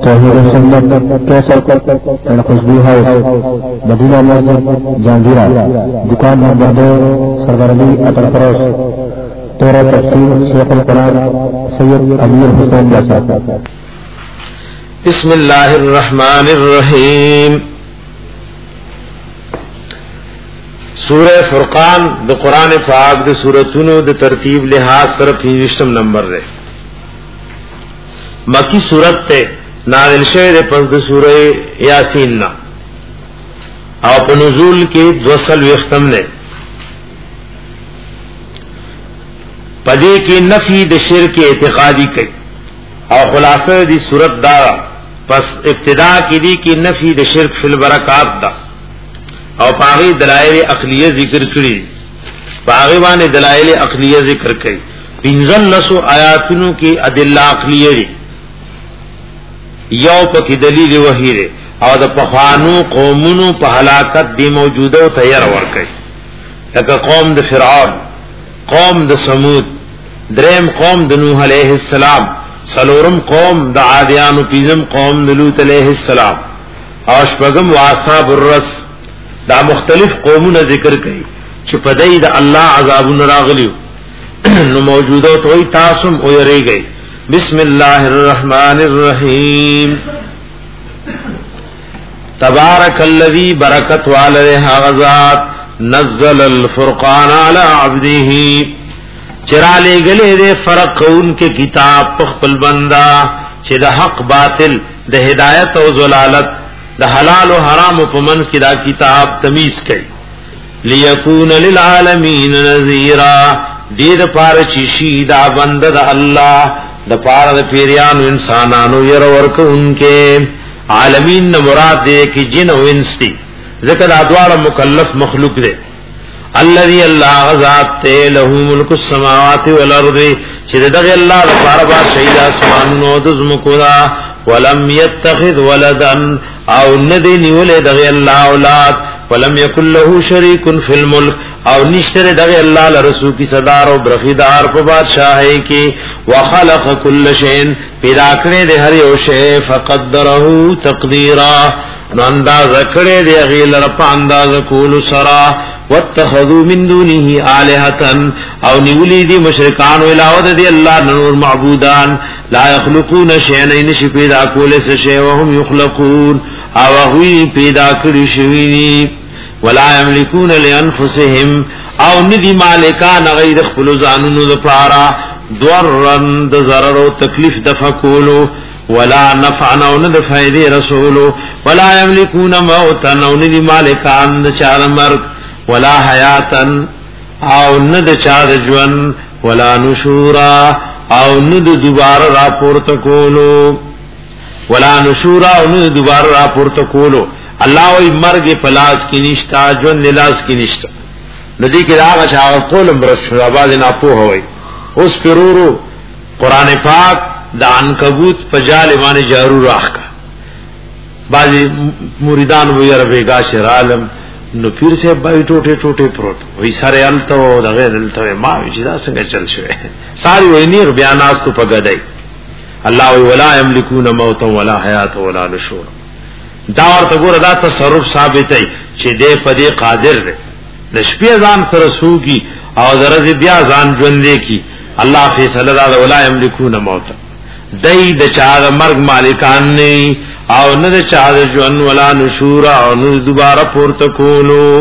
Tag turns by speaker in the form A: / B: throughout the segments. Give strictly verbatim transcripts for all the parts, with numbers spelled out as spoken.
A: توحید سنت کیسر اینڈ خوشبو ہاؤس مدینہ مسجد جہانگیرہ دکان نمبر دو سردار علی اٹل فروش تورہ تفسیر شیخ القرآن سید امیر حسین جیسا.
B: بسم اللہ الرحمن الرحیم. سورہ فرقان د قرآن پاک د سورتونو د ترتیب لحاظ سره پنځم نمبر ده. مکی سورت ته نازل شوه د پس د سورہ یاسین نا او په نزول کې دوسل وختم نه. پدې کې نفی د شرک اعتقادی کوي او خلاصه دی سورت دا پس ابتدا کې دی کې نفی د شرک فی البرکات دا او پاغي دلائل عقلیه ذکر کړي پاغي باندې دلائل عقلیه ذکر کړي. پنځل لسو آیاتونو کې ادله عقلیه دي یو پکې دلیل وحی دی او د پخوانو قومونو په هلاکت دی موجوده او تیار ورکړي لکه قوم د فرعون، قوم د ثمود، دریم قوم د نوح علیہ السلام، سلورم قوم د عادیانو، پنځم قوم د لوط علیہ السلام او شپږم واصحاب الرس. دا مختلف قومونه ذکر کړي چې په دای د الله عذابونه راغلیو نو موجوده توي تاسو او یریږي. بسم الله الرحمن الرحیم. تبارک الذی برکت علیہ غزات نزل الفرقان علی عبده. چرالے گلے دے فرق ان کے کتاب پخپل بندہ چې د حق باطل د ہدایت او ضلالت د حلال او حرام په منځ کې دا کتاب تمیز کړي. لیکون للعالمین نذیرا. دې د پاره چې شي دا بنده د الله د پاره د پیریانو انسانانو ير ورکوونکې. عالمین نه مراد دې کې جن او انس دي ذکر ادوار مکلف مخلوق دي. الذي الله ذات ته له ملک السماوات والارض چې دغه الله د پاره با شهید اسمانونو د زمکو دا ولم يتخذ ولدا او ندی نیولې دغه الله اولاد ولم يكن له شريك في الملك او نشتره دغه الله لرسو کی صدار او برخیدار په بادشاہي کې. وخلق كل شيء پیدا کړې د هر یو شی فقدره تقديرا نو انداز کړې د غیل رپ انداز کول سرا. واتخذوا من دونه آلهة او نیولی دی مشرکان و علاوه دی اللہ نور معبودان. لا يخلقون شیئا نشی پیدا کولس شیئا وهم یخلقون او اغوی پیدا کری شوینی. ولا یملکون لانفسهم او ندی مالکان غیر خپل زانونو دپارا ضررن د ضرر او تکلیف دفع کولو ولا نفعن او ند فائدې رسولو. ولا یملکون موتا او ندی مالکان د چار مرگ ولا حیاتن او ند چا د ژوند ولا نشورا او ند دوباره راپورته کولو ولا نشورا او ند دوباره راپورته کولو. الله وی مرګ پلاس کې نشتا ژوند لاس کې نشتا. ندی کې راغ شاو قولم برشو آباد نه پوه وای. اوس پرورو قران پاک د عنکبوت په جال باندې جارو راخا بعضی مریدان وی ربېګا شر عالم نو پیر سے بای ټوټه ټوټه پروت وای سره الته دغه دلته ما چې دا څنګه چل شوی ساری ویني بیانات په پګدای. الله وی ولا یملکون موت ولا حیات ولا نشور. دا ورته ګوره دا تصرف ثابتای چې دې په دې قادر دی د شپې ځان سره سوګي او درځي بیا ځان ژوندې کی. الله فیصله دا ولا یملکون موت دای د چا مرګ مالکان نه او نه چا د ژوند ولا نشور او نه دوباره پورته کولو.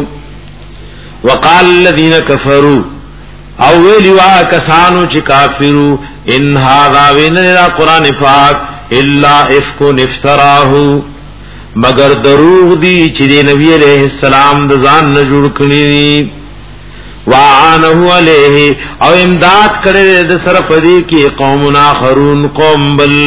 B: وقال الذين كفروا او ویلوا کسانو چې کافرو ان هذا وین القران پاک الا افك افتراه مگر دروغ دی چې د نبی علیہ السلام د ځان نه جوړ کړی. وعانه علیه او امداد کړي د سره پدې کې قوم اخرون قوم بل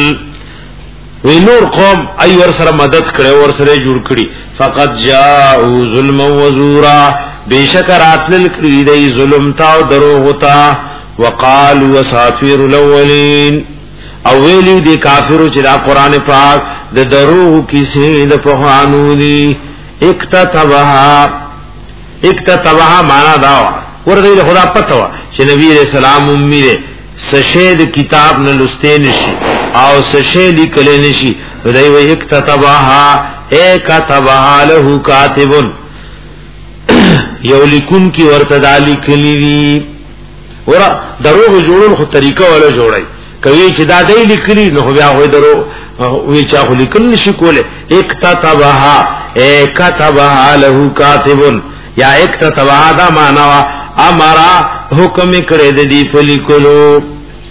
B: وی نور قوم ای ور سره مدد کړي ور سره جوړ کړي. فقط جاءوا ظلم و زورا بشکرات للکړي دی ظلم تا او دروغ تا. وقالوا اساطير الاولين او ویلو دی کافرو چې دا قران پاک د دروغ کیسې د پوهانو دی. اکتتبها اکتتبها معنا دا ورته خدا پته وا چې نبی رسول الله امي سشید کتاب نه لسته نشي او سشی لیکل نشي دی وی اکتتبها اکتبها له کاتبن یو لیکون کی ورته دالی کلی وی ورا دروغ جوړول خو طریقه ولا جوړای کوي چې دا دی لیکلی نو بیا وای درو وی چا خو لیکل نشي کوله اکتتبها اکتبها له کاتبن یا اکتتبها دا معنا امرا حکم کړی د دې فلیکلو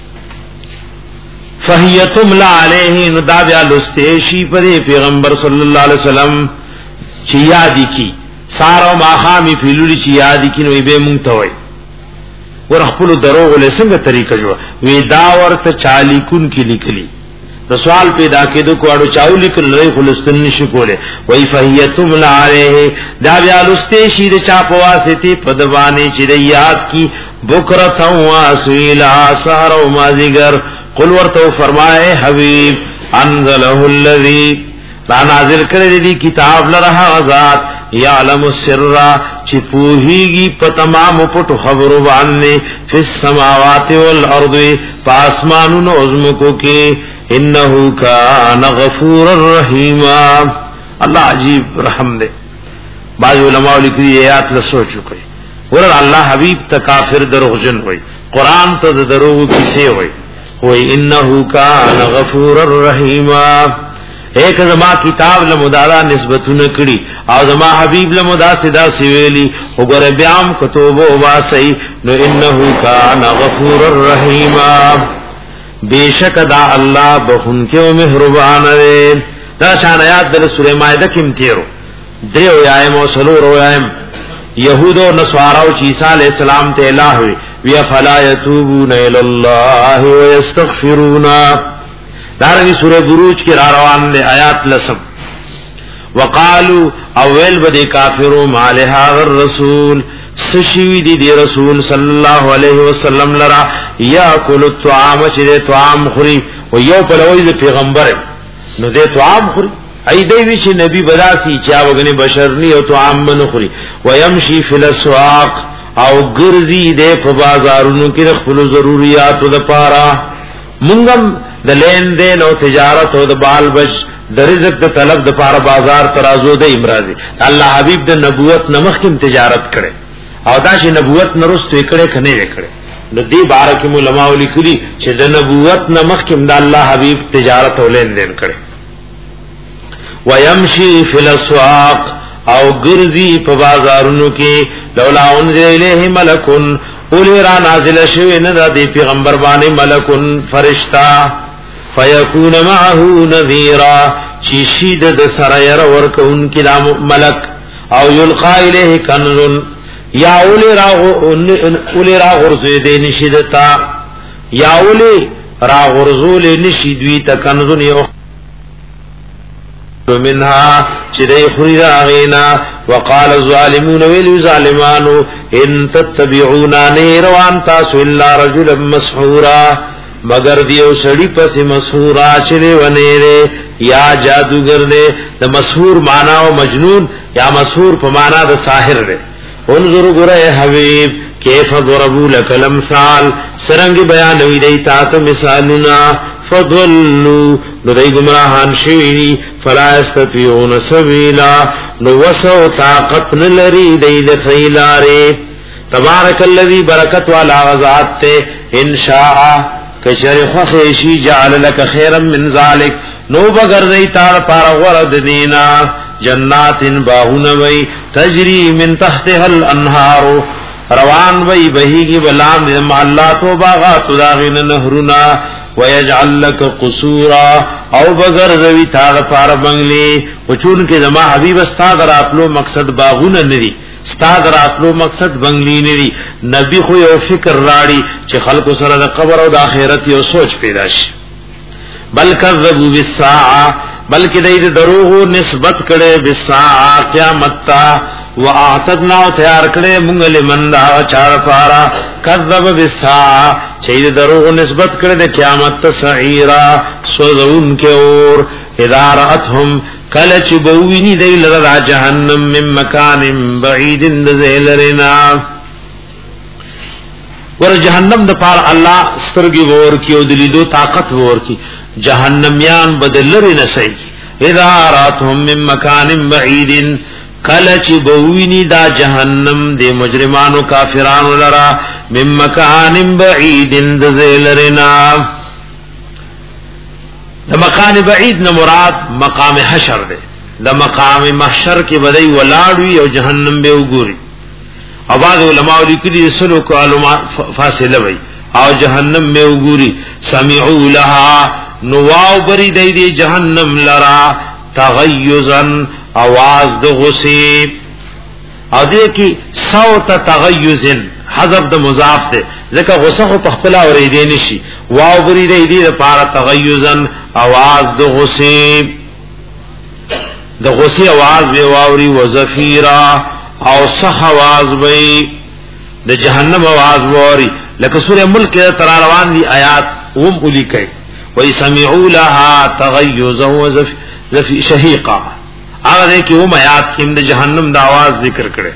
B: فهیتم لا علیه نو دا بیا لستیشی پر پیغمبر صلی الله علیه وسلم چې یاد کی سارو ماخامی پیلولی چې یاد کی نو به مونږ ته وای ور خپل دروغ له څنګه طریقه جوړ وی دا ورته چالیکون کی لیکلی د سوال پیدا کېدو کوړو چاو لیکل لري خلستن نشي کوله وای فهیتم لا علیه دا بیا لستیشی د چا په واسطه پدوانی چې یاد کی بکرت او اسیلا سارو مازیګر قل ورته فرمائے حبیب انزله الذی را نازل کړی دی کتاب لره غزاد یعلم السر چې پوهیږي په تمام پټو خبرو باندې فی السماوات والارض پاسمانونو عظمکو کې انه کان غفور الرحیم الله عجیب رحم دے بعض علماء لیکي آیات له سوچو کوي ور الله حبیب تکافر دروغجن وای قران ته دروغ کیسه وای وای انه کان غفور الرحیم ایک زما کتاب لمدادا نسبتونه کړي او زما حبیب لمدا صدا سویلی وګوره بیام کتب او واسي نو انه کان غفور الرحیم بیشک دا الله بخون کې او مهربان دی دا شان آیات د سوره مائده کې امتیرو دیو یایم او سلو یایم یهود او نصارا او عیسی علیہ السلام ته الہ وی وی فلا یتوبون الی الله ویستغفرون دارنګه سوره بروج کې را روان دي آیات لسم وقالو اول بده کافرو مال هذا الرسول سشوی دی دی رسول صلی الله علیه وسلم لرا یاکل الطعام چې طعام خوري او یو په لوی د پیغمبر نو دې طعام خوري ای دی وی چې نبی بداسي چا وګنه بشر نی او طعام من خوري ويمشي فی الاسواق او ګرځي دې په بازارونو کې خپل ضرورتو د پاره مونږم د لین دین او تجارت او د بال بچ د رزق د طلب د پاره بازار ترازو د امراضي الله حبیب د نبوت نمخ کې تجارت کړي او دا چې نبوت نرسته کړي کنه یې کړي نو دې بارک علماء لیکلي چې د نبوت نمخ کې د الله حبیب تجارت او لین دین کړي ويمشي فی الاسواق او ګرځي په بازارونو کې لولا انزل الیه ملکن اولی را نازل شوی نه د پیغمبر باندې ملکن فرشتہ فیکون معه نذیرا چی شید د سره ير ورکون کی ملک او یلقا الیه کنز یا اولی را اولی را غرزو دی نشیدتا یا اولی را غرزو لی نشیدوی تا کنزون یو منها چدای خری راغینا وقال الظالمون ویل ظالمانو ان تتبعونا نیروان تاسو الا رجلا مسحورا مگر دیو سړی پس مسحورا چره ونه یا جادوگر دے د مسحور معنا او مجنون یا مسحور په معنا د ساحر دے انظر غره حبیب کیف ضربوا لك الامثال سرنګ بیان وی دی تاسو مثالنا فضلوا نو دی گمراهان شوی فلا استطيعون سبيلا نو وسو طاقت نلری دی د فیلاره تبارک الذی برکت والا غزات ان شاء کشر خخشی جعل لك خيرا من ذلك نو بغیر دی تار پار ورد دینا جنات باغون وی تجری من تحتها الانهار روان وی بهیږي بلام د محلات او باغات داغین نهرنا ويجعل لك قصورا او بغیر زوی تار پار بنگلی او چون کې زما حبیب استاد راتلو مقصد باغونه ندي استاد راتلو مقصد بنگلی ندي نبی خو یو فکر راړي چې خلکو سره د قبر او د آخرت یو سوچ پیدا شي بل کذبوا بالساعه بلکې دای دروغ نسبت کړي بالساعه قیامت تا واعتدنا تیار کړي مونږ له مندا چار پارا کذب بالساعه چې دروغ نسبت کړي د قیامت ته سعیرا سوزون کې اور ادارتهم کله چې بوینی دی لرا جهنم من مکان بعید ذلرنا ور جهنم د پار الله سترګي ور کی او دلیدو طاقت ور کی جهنميان بدلری نسای اذا راتهم من مکان بعید کلچ بوینی دا جهنم د مجرمانو کافرانو لرا من مکان بعید د زیلرنا د مکان بعید نه مراد مقام حشر ده د مقام محشر کې بدای ولاړوي او جهنم به وګوري او بعض علماء لیکلي سلو کالو فاصله وي او جهنم به وګوري سمعوا لها نواو بری دی دی جهنم لرا تغیزن आवाज د غصه او دې کې صوت تغیزن حذف د مضاف ده ځکه غصه خو په خپل اورېدې نشي واو بری دی دی لپاره تغیزن आवाज د غصه د غصه आवाज به واوري وزفیرا او صح आवाज به د جهنم आवाज ووري لکه سوره ملک تر روان دي آیات هم ولي کوي وَي سَمِعُوا لَهَا تَغَيُّزًا وَزَفِي شَهِيقًا هغه کې هم آیات کې د جهنم د आवाज ذکر کړي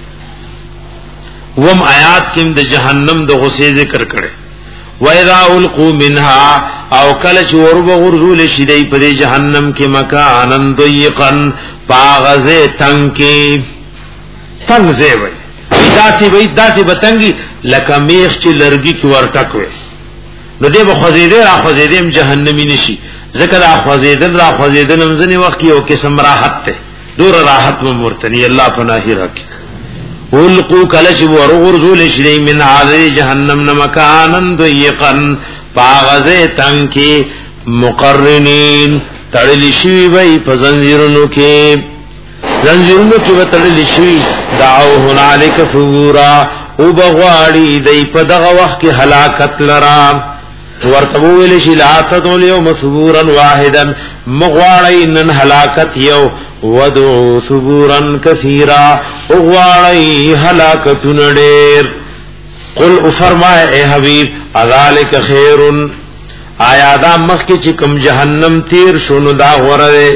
B: هم آیات کې د جهنم د غصې ذکر کړي وَإِذَا أُلْقُوا مِنْهَا او کله چې ورغ ورزول شي دی په جهنم کې مکانن ضيقا باغزه تنگ کې تنگ زی وي داسي وي داسي بتنګي لکه میخ چې لرګي کې ورټکوي نو دې به خوځیدې را خوځیدې جهنمی نشي ذکر را خوځیدل را خوځیدل مزنی وخت یو قسم راحت ته دور راحت مو مرتنی الله پناهی راکي ولقوا کلش ورغرزول شری من هذه جهنم مکانن ضيقا باغزه تنکی مقرنین تړل شي وي په زنجیرونو کې زنجیرونو کې وتړل شي دعو هنالک ثبورا او بغواړي دای په دغه وخت کې هلاکت لرا ورتبو ویل شي لا تدول یوم ثبورا واحدا مغواړي نن هلاکت یو ودعو ثبورا كثيرا اغواړي هلاکت نډیر قل فرمای اے حبیب اذالک خیر آیا دا مخ کې چې کوم جهنم تیر شونو دا غره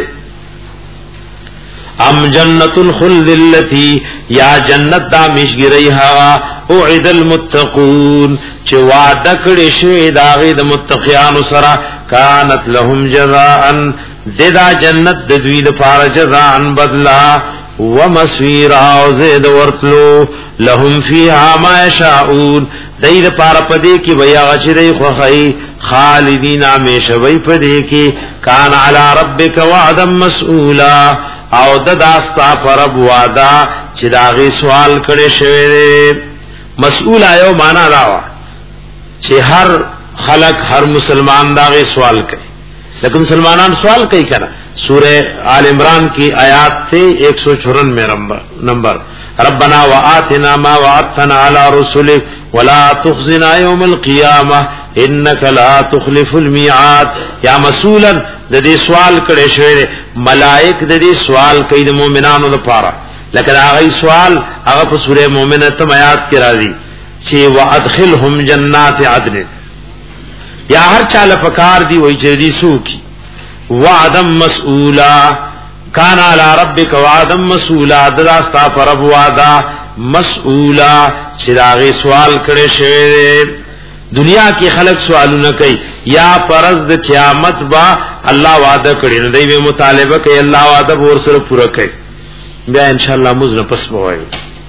B: ام جنت الخلد التي یا جنت دا مشګری ها اوعد المتقون چې وعده کړي شوی دا غي د متقیانو سره كانت لهم جزاء ددا جنت د دوی لپاره جزاء بدلا ومسيرا او زید ورتلو لهم فيها ما يشاءون دای لپاره پدې کې بیا غشري خوخی خالدین همیشوي پدې کې کان علی ربک وعدا مسئولا او د داستا پر وعده چې داغي سوال کړي شوی دی مسئول ایو معنا راوا چې هر خلق هر مسلمان داغي سوال کوي لیکن مسلمانان سوال کوي کنه سورہ آل عمران کی آیات سے ایک سو چورانوے نمبر ربنا وآتنا ما وعدتنا على رسلك ولا تخزنا يوم القيامة انك لا تخلف الميعاد یا مسئولا د دې سوال کړي شوی ملائک د دې سوال کوي د مؤمنانو لپاره لکه هغه سوال هغه په سورہ مؤمنه تم آیات کې راځي چې وادخلهم جنات عدن یا هر چاله فکار دی وای چې دې سوکي وعدم مسئولا کان علی ربک وعدم مسئولا دراستا پر اب وعدا مسئولا چې داغه سوال کړي شوی دنیا کې خلق سوالونه کوي یا پرز د قیامت با الله وعده کړي نو دوی مطالبه کوي الله وعده ور سره پوره کوي بیا ان شاء الله موږ نه پس وایو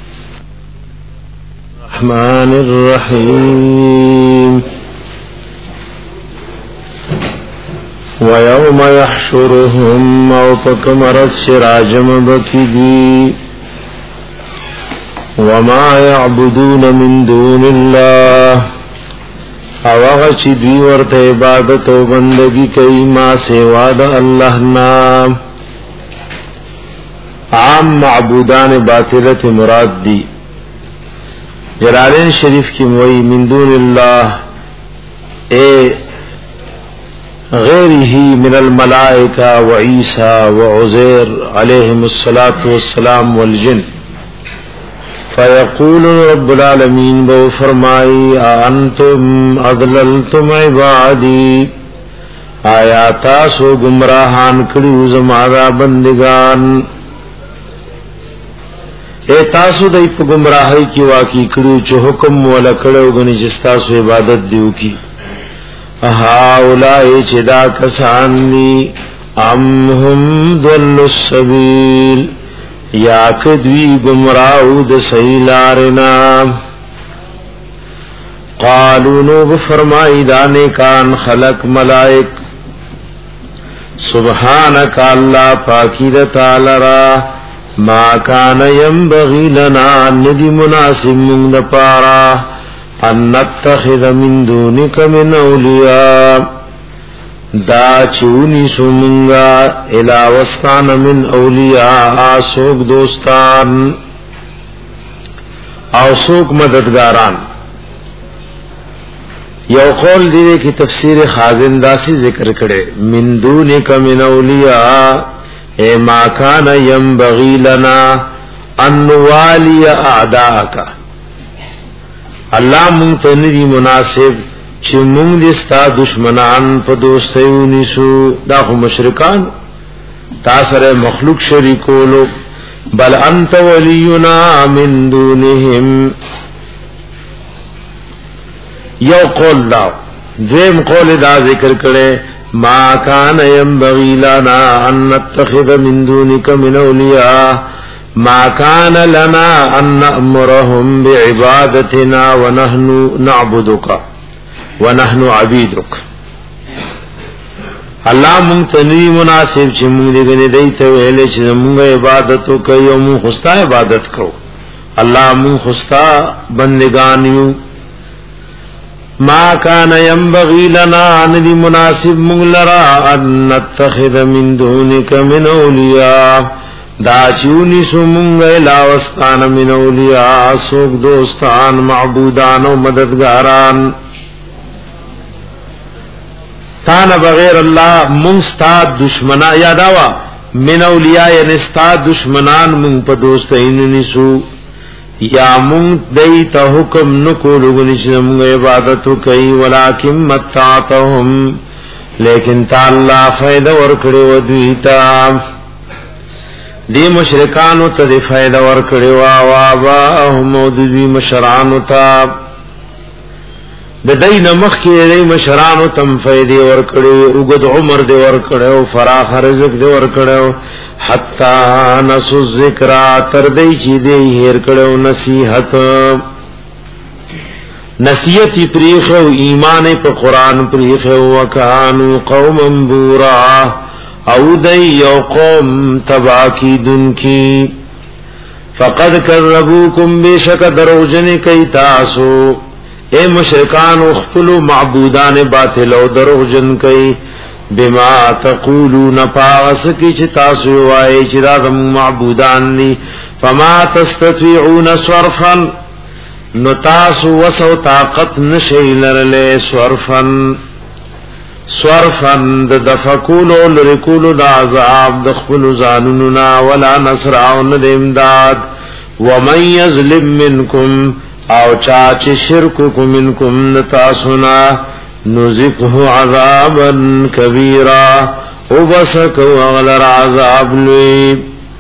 C: الرحمن الرحیم وَيَوْمَ يَحْشُرُهُمْ أَوْ فَكَمَرَتْ شِرَاجَمَ بَكِدِي وَمَا يَعْبُدُونَ مِن دُونِ اللَّهِ اَوَغَ چِدْوِي وَرْتَ عبادت و بندگی کئی ما سوا دا اللہ نام عام معبودان باطلت مراد دی جلالین شریف کی موئی من دون اللہ اے غیره من الملائکہ وعیسیٰ وعزیر علیہم الصلاة والسلام والجن فیقول رب العالمین بو فرمائی انتم اضللتم عبادی آیاتا سو گمراہان کڑیو زمارا بندگان اے تاسو دای په گمراهی کې واقع کړو چې حکم ولا کړو غني چې تاسو عبادت دیو کی اها اولای چې دا کسان دي ام هم ضل السبیل یا کدوی گمراهو د سیلارنا قالوا نو فرمای دانے کان خلق ملائک سبحانك الله پاکی د تعالی را ما کان ينبغي لنا ندی مناسب من پارا ان نتخذ من دونك من اولیاء دا چونی سومنگا الاوستان من اولیاء سوک دوستان او سوک مددگاران یو قول دیوے کی تفسیر خازن داسی ذکر کرے من دونک من اولیاء اے ما کان ینبغی لنا ان نوالی اعداءکا اللہ منتنی مناسب چی مونگ دستا دشمنان پا دوستیو نیسو دا خو مشرکان تاثر مخلوق شریکولو بل انت ولینا من دونهم یو قول دا دویم قول دا ذکر کرے ما کان ینبغی لنا ان نتخذ من دونک من اولیاء ما کان لنا ان نأمرهم بعبادتنا ونحن نعبدک ونحن عبیدک اللہ منتنی مناسب چی مونگ دیگنی دیتا ویلے چی مونگ عبادتو کئی و مونگ خستا عبادت کرو اللہ مونگ خستا بندگانیو ما کان ینبغی لنا ندی مناسب مونگ لرا ان نتخذ من دونک من اولیاء دا چونی سو مونگ الاوستان من اولیاء سوک دوستان معبودان و مددگاران تانا بغیر اللہ منستاد دشمنا یاداوا من اولیاء یعنی استاد دشمنان من پا دوستین نسو یا من دیتا حکم نکولو گنشن من عبادتو کئی ولیکن متعتهم لیکن تا اللہ فائدہ ورکڑی ودویتا دی مشرکانو تا دی فائدہ ورکڑی وآباهم ودوی مشرانو تا د دین مخ کې دی مشرانو تم فائدې ورکړي وګد عمر دی ورکړو فراخ رزق دی ورکړو حتا نسو ذکر تر دې چې دی هیر کړو نصیحت نصیحت پریخو ایمان په قران پریخو وکانو قوم بورا او دی یو قوم تباکی دن کی فقد کربوکم بشک دروجن کای تاسو اے مشرکان اخفلو معبودان باطل و دروغجن کئی بما تقولون پاغس کی چی تاسو آئے چی دادم معبودان لی فما تستطيعون صرفا نتاسو وسو طاقت نشیلر لے صرفا صرفا دفکولو لرکولو دا عذاب دخفلو زانوننا ولا نصرعون دمداد ومن یظلم منکم او چاچ شرکو کو منکم نتاسونا نزقه عذابا کبیرا او بسکو اغلر عذاب لوی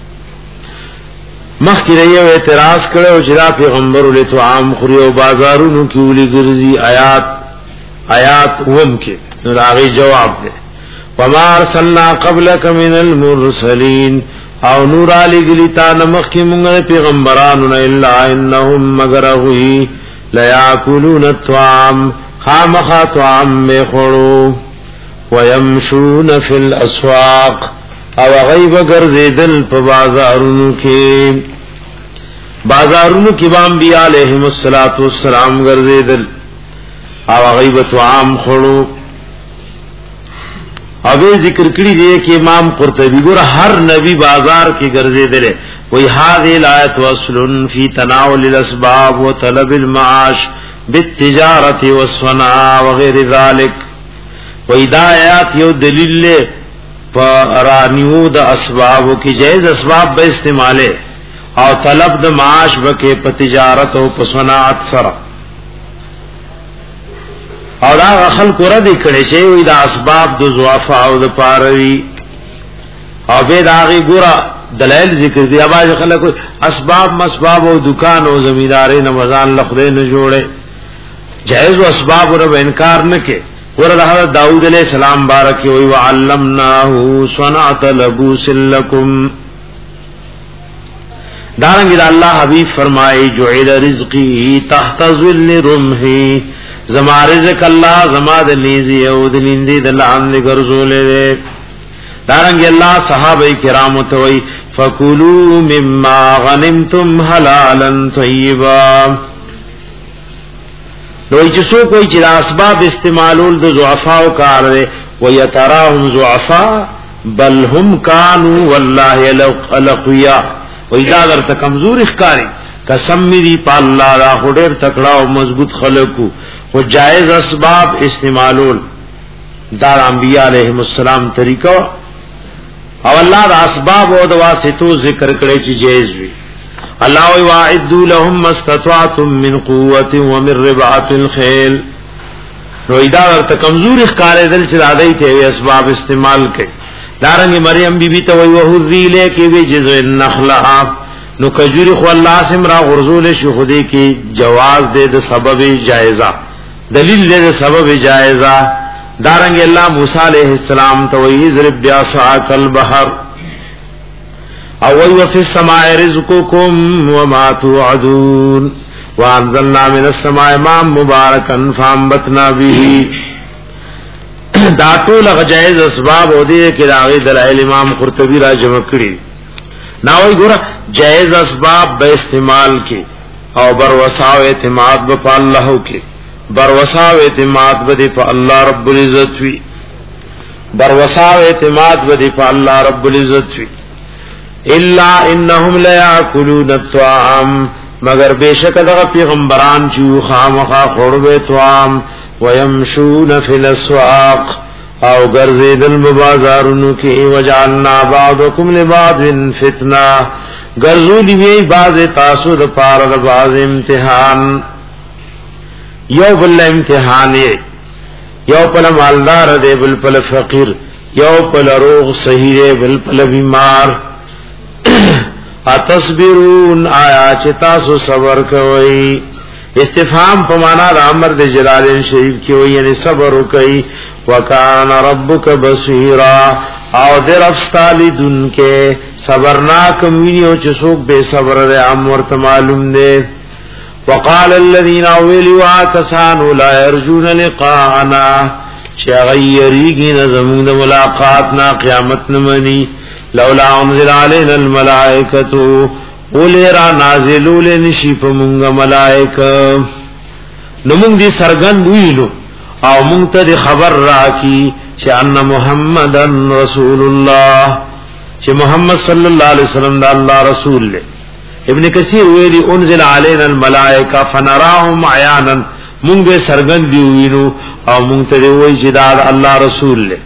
C: مخی رئیو اعتراض کرو چرا پیغمبر لیتو عام خوریو بازارونو کیولی گرزی آیات آیات وم کے نراغی جواب دے وما ارسلنا قبلک من المرسلین او نور علی گلیتا نمخ کی منگل پیغمبرانونا الا انہم مگر اغوی لیاکولون الطعام خامخا طعام میں خورو ویمشون فی الاسواق او غیب گرزیدل پا بازارونو کی بازارونو کی بانبیاء علیہم السلام گرزیدل او غیب طعام خورو ابھی ذکر کری دے کہ امام قرطبی گورا ہر نبی بازار کی گرزے دلے وہی هذه الآیت وصل فی تناول الاسباب و طلب المعاش بالتجارت والصناعہ وغیر ذالک وہی دا آیات یو دلیل لے پرانیو دا اسباب کی جائز اسباب با استعمالے او طلب دا معاش بکے پا تجارت و پا صناعت سرا او دا خلق ردی کڑی چه وی دا اسباب دو زوافا او دا پاروی او بید آغی گورا دلائل ذکر دي. اباظ خلک اسباب مسباب او دکان او زمینداري نه مزان لخره نه جوړه جائز او اسباب ور انکار نه کې. ورته داؤد علیہ السلام بارک وی وعلمناه صنعت لبوس لكم. دارنګ دا الله حبیب فرمایي جعل رزقي تحت ظل رمحي، زما رزق الله زما د نیزي او د لیندې د لاندې ګرځولې. دارنګ الله صحابه کرام ته وی فکلوا مما غنمتم حلالا طیبا. نو چې څوک کوئی چې اسباب استعمالول د ضعفاء کار دی ويتراهم ضعفاء بل هم كانوا والله الاقوياء. وإذا درته کمزور ښکاری قسم می دی په الله را هډر تکړه او مضبوط خلقو او جائز اسباب استعمالول دا انبیاء علیهم السلام طریقہ او الله د اسباب او د واسطو ذکر کړي چې جائز وي. الله واعدوا لهم ما استطعتم من قوه ومن رباط الخيل. نو اذا ورته کمزور ښکارې دل چې عادی ته اسباب استعمال کړي. دارنګ مریم بی بی ته وی وحذی لیکي وی جزء النخله. نو کجوری خو الله سمرا غرزول شو خودی کی جواز دے د سبب جائزہ دلیل دے د سبب جائزہ. دارنګ الله موسی علیہ السلام ته وی ضرب بیاساک البحر او وی فی السماء رزقکم وما توعدون وانزلنا من السماء ماء مبارکا فانبتنا به. دا ټول غجائز اسباب او دې کې راغلي دلایل امام قرطبی را جمع کړي. ناوی ګور جائز اسباب به استعمال کې او بر وساو اعتماد په الله کې. بر وساو اعتماد به په الله رب العزت وی. بر وساو اعتماد به په الله رب العزت وی. الا انهم لا یاکلون الطعام، مگر بشک دغه پیغمبران چې خامخا خوربه طعام ويمشون في الاسواق او غرزیدل بازارونو کې وجعلنا بعضکم لبعض فتنه، غرزولی وی بعض تاسو د پاره د بعض امتحان. یو بل امتحان یو په مالدار دی بل په فقیر، یو په روغ صحیح دی بل په بیمار. اتصبرون آیا چې تاسو صبر کوئ. استفهام په معنا د امر د جلالین شریف کې وي یعنی صبر وکي. وکان ربک بصیرا او در افستالی دن کې صبرناک ویني او چې څوک به صبر دی ام ورته معلوم دی. وقال الذين اولوا كسانوا لا يرجون لقاءنا، چې غیریږي نظمون د ملاقات نا قیامت نمنی. لولا انزل علينا الملائکه اولی را نازلو لنشی پا منگا ملائک. نو منگ دی سرگند ویلو او منگ تا دی خبر را کی چه ان محمدن رسول اللہ، چه محمد صلی اللہ علیہ وسلم دا اللہ رسول لے. ابن کثیر ویلی انزل علینا الملائکہ فنراهم عیانا، منگ دی سرگند دی ویلو او منگ تا دی وی جداد اللہ رسول لے.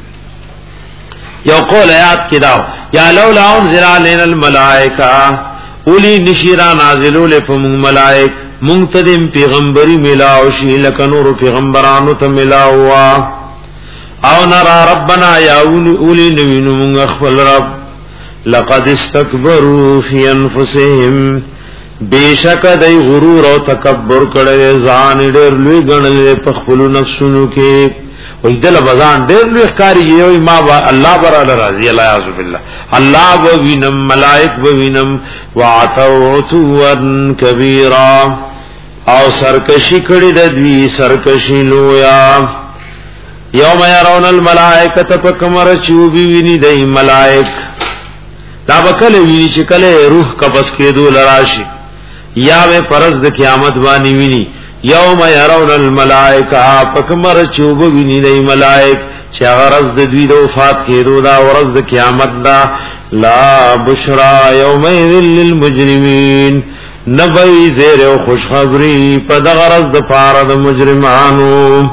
C: یو قول آیات کی داو یا لولا انزل علینا الملائکہ اولی نشیرا نازلو لپمون ملائک منتدم پیغمبری ملاو شی لکنور پیغمبرانو تا ملاوا. او نرا ربنا یا اولی نوینو من اخفل رب لقد استکبروا فی انفسهم، بیشک دی غرور او تکبر کڑے زان ڈر لوی گنل پخفلو نفسونو کے. وی دل بزان دیر لوی اخکاری جیوی ما با اللہ برا لرازی اللہ عزب اللہ اللہ بوینم ملائک بوینم وعطو عطوان کبیرا او سرکشی کڑی ددوی سرکشی لویا. یوم یرون الملائکت پکمر چوبی وینی دی ملائک دا بکل وینی چکل روح کبس کے دو لراشی یا میں پرز د قیامت بانی وینی. یوم یرون الملائکہ پکمر چوب وینی دی ملائک چه غرز د دوی د وفات کېدو دا ورځ د قیامت دا. لا بشرا یومئذ للمجرمین، نبی زیر او خوشخبری په دغه ورځ د پاره د مجرمانو.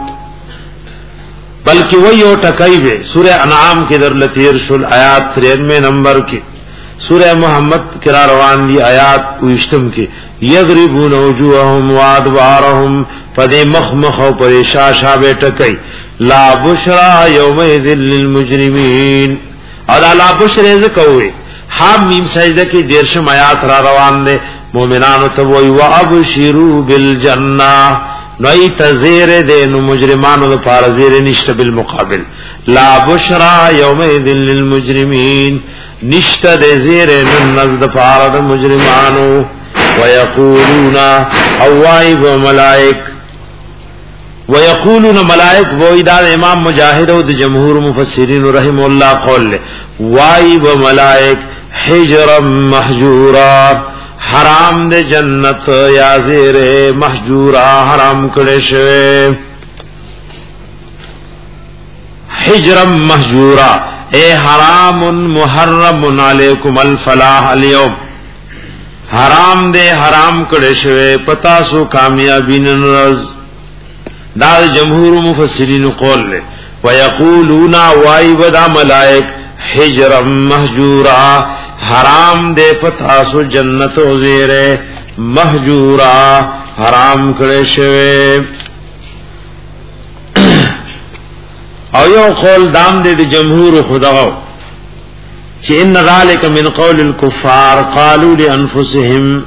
C: بلکې ویو ټکای به سورہ انعام کې در لتیر شل آیات ترانوے نمبر کې، سورہ محمد کرا روان دی آیات وشتم کې یضربون وجوههم وادبارهم فدی مخمخ او پریشا شابه ټکای. لا بشرا یومئذ للمجرمین، او لا بشرا زکوي
B: حامیم سجده کی دیرشم آیات را روان دے مومنانو تبوئی وابشروا بالجنہ نوئی تزیر دے نو مجرمانو دا پارزیر نشت بالمقابل لا بشرا یومئذ للمجرمین نشت دے زیر نزد پارد مجرمانو ویقولون اوائب و ملائک ویقولون ملائک ویداد امام مجاہد و جمہور مفسرین رحم اللہ قول لے وائب و ملائک حجرا محجورا حرام دے جنت یا زیر محجورا حرام کڑے شوے حجرا محجورا اے حرام محرم علیکم الفلاح اليوم حرام دے حرام کڑے شوے پتاسو کامیابی ننرز دا جمہور مفسرین قول لے ویقولون وائب دا ملائک حجرا محجورا حرام دے پتاسو جنت و زیر محجورا حرام کڑے شوے او یو قول دام دے دی جمہور خداو چی ان ذالک من قول الكفار قالوا لانفسهم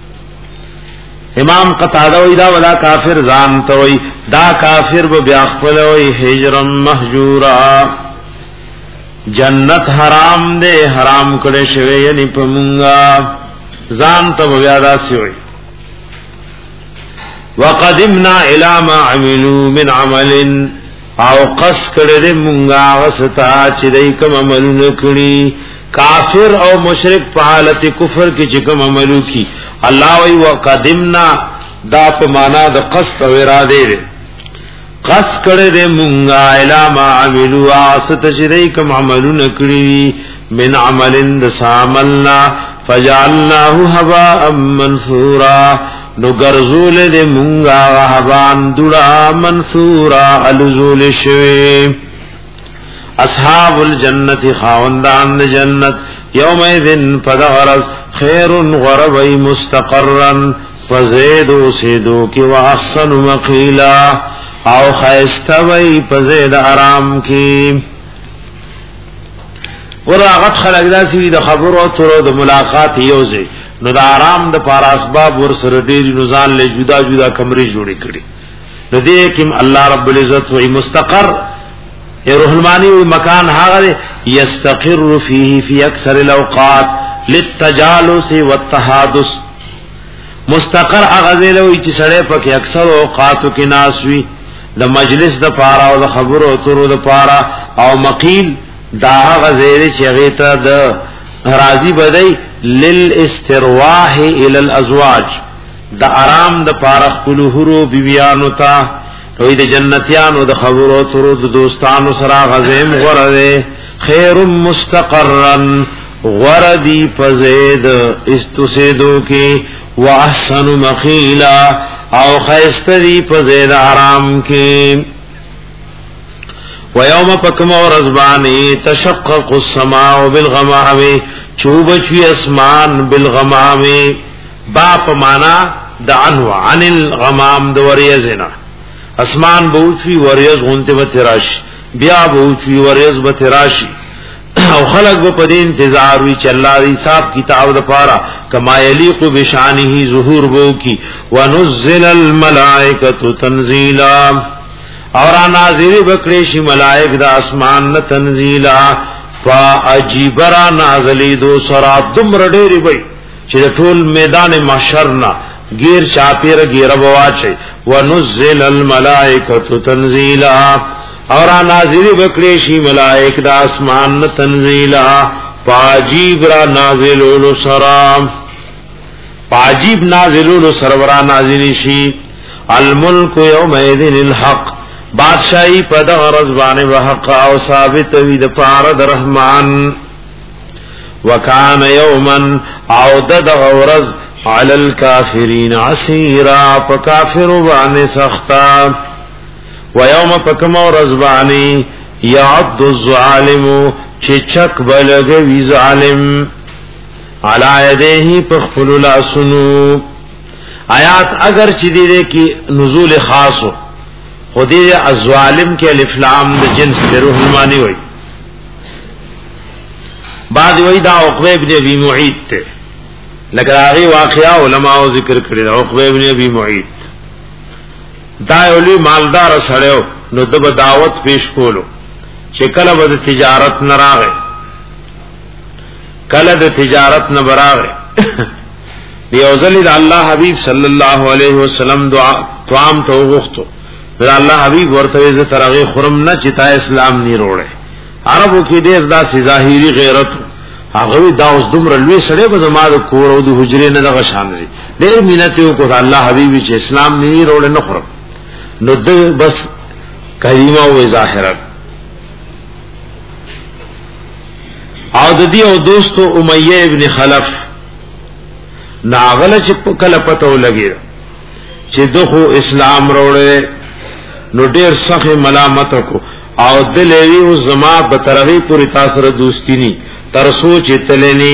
B: امام قتادہ وی دا ولا کافر زانتا وی دا کافر بیاخفل وی حجرا محجورا جنت حرام دے حرام کڑے شوے یعنی پمونگا زانتا بیادا سوئی وقدمنا الى ما عملوا من عمل او قص کڑے دے مونگا وستا چی دے کم عملو نکڑی کافر او مشرک پا حالت کفر کی چکم عملو کی اللہ وی وقدمنا دا پا مانا دا قصد و ارادے دے قصد کردے دے مونگا الاما عملو آست شریکم عملو نکڑی من عمل دسا عملنا فجعلناہو حباء منثورا نو گرزول دے مونگا حبان دڑا منثورا الزول شوی اصحاب الجنت خاوندان جنت یومئذن پدغرز خیر غربی مستقرا فزید سیدو کی واحسن مقیلا او خیستوی فزید آرام کی وراغت خلق دا سوی دا خبر و ترو دا ملاقات یوزی نو دا آرام دا پار اسباب ورسر دیری نزان لے جدا جدا کمری جوڑی کری نو دیکم اللہ رب العزت وی مستقر روح المانی مکان حاغر یستقر فیہ فی اکثر الاوقات للتجالس والتحادث مستقر اغزیلوی چی سڑے پاک اکثر اوقاتو کی ناسوی دا مجلس دا پارا او دا خبر و ترو دا پارا او مقیل دا اغزیلی چی غیتا دا راضی بدئی للاسترواح الى الازواج دا آرام دا پارا خپلو حرو بیبیانو تا وی د جنتیانو د خبرو ترو د دوستانو سرا غزیم غرده خیر مستقرن غردی پزید استسیدو کی و احسن مخیلا او خیستری پزید آرام کی و یوم پکم و رزبانی تشقق السماع بالغمام چوبچوی اسمان بالغمام باپ مانا دعنو عن الغمام دوریزنا اسمان بوچوی وریز غنت بتراش بیا بوچوی وریز بتراشی او خلق با پدی انتظار وی چلا دی صاحب کتاب دا پارا کما یلیق بشانی ظہور بو کی ونزل الملائکت تنزیلا اور نازل بکریشی ملائک دا اسمان تنزیلا فا عجیبرا نازلی دو سراب دم رڈیری بی چی طول میدان محشرنا گیر چاپیر گیر بواچے ونزل الملائکت تنزیلا اور نازل بکریشی ملائک دا اسمان تنزیلا پاجیب را نازلولو سرام پاجیب نازلولو سرورا نازلشی الملک یومئذن الحق بادشاہی پد غرزبان وحق او ثابت وید پارد رحمان وکان یومن عودد غورز علی الکافرین عسیرا پکافر بان سختا ویوم پکم و رزبانی یعد الظالم چچک بلگوی ظالم علی یدیہی پخفل الاسنو آیات اگر چی دیدے کی نزول خاص ہو خودی دے الظالم کے الفلام دے جنس دے روح المانی ہوئی بعد وی دا عقبہ ابن ابی معیط تے لکه هغه واقعا علماء ذکر کړی دا عقبہ ابن ابی معیط دا یولي مالدار سره نو د دعوت پیش کولو چې کله به تجارت نه راغی کله د تجارت نه براغی دیو ځل د الله حبیب صلی الله علیه وسلم دعا توام ته وغوښتو د الله حبیب ورته ز ترغه خرم نه چتا اسلام نه وروړي عربو کې ډېر دا ظاهری غیرت هغه دا اوس دومره لوی سره به زما د کور او د حجرې نه دغه شان دي ډېر مینت یو کو الله حبیب چې اسلام نه وروړي نه خرم نو د بس کریمه او ظاهرا او د دې او دوستو امیہ ابن خلف ناغله چې کله پته ولګی چې دغه اسلام وروړي نو ډیر سخت ملامت کو او دلوی او زما په طرفي پوری تاثر دوستینی تر سوچ تلنی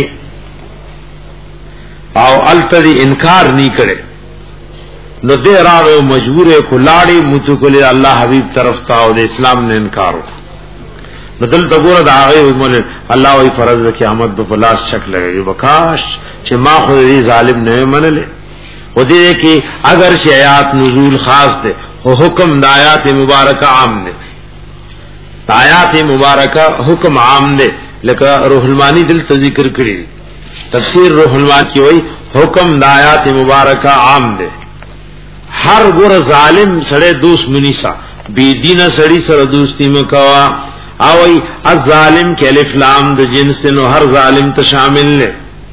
B: او التدی انکار نی کړي نو دې راو مجبور کو لاړی متو کول الله حبیب طرف تا او د اسلام نه انکار بدل تو ګور دا هغه مول الله وی فرض د قیامت په پلاس شک لګي وکاش چې ما خو دې ظالم نه منلې و دې کې اگر شی آیات نزول خاص ده او حکم د آیات مبارکه عام ده آیات مبارکه حکم عام ده لکه روح المانی دل ذکر کړی تفسیر روح المانی کی وای حکم د آیات مبارکه عام ده هر ګور ظالم سره دوست منیسا بی دین سړی سره دوستی مکوا او ای الظالم کې الف لام د جنس نو هر ظالم ته شامل نه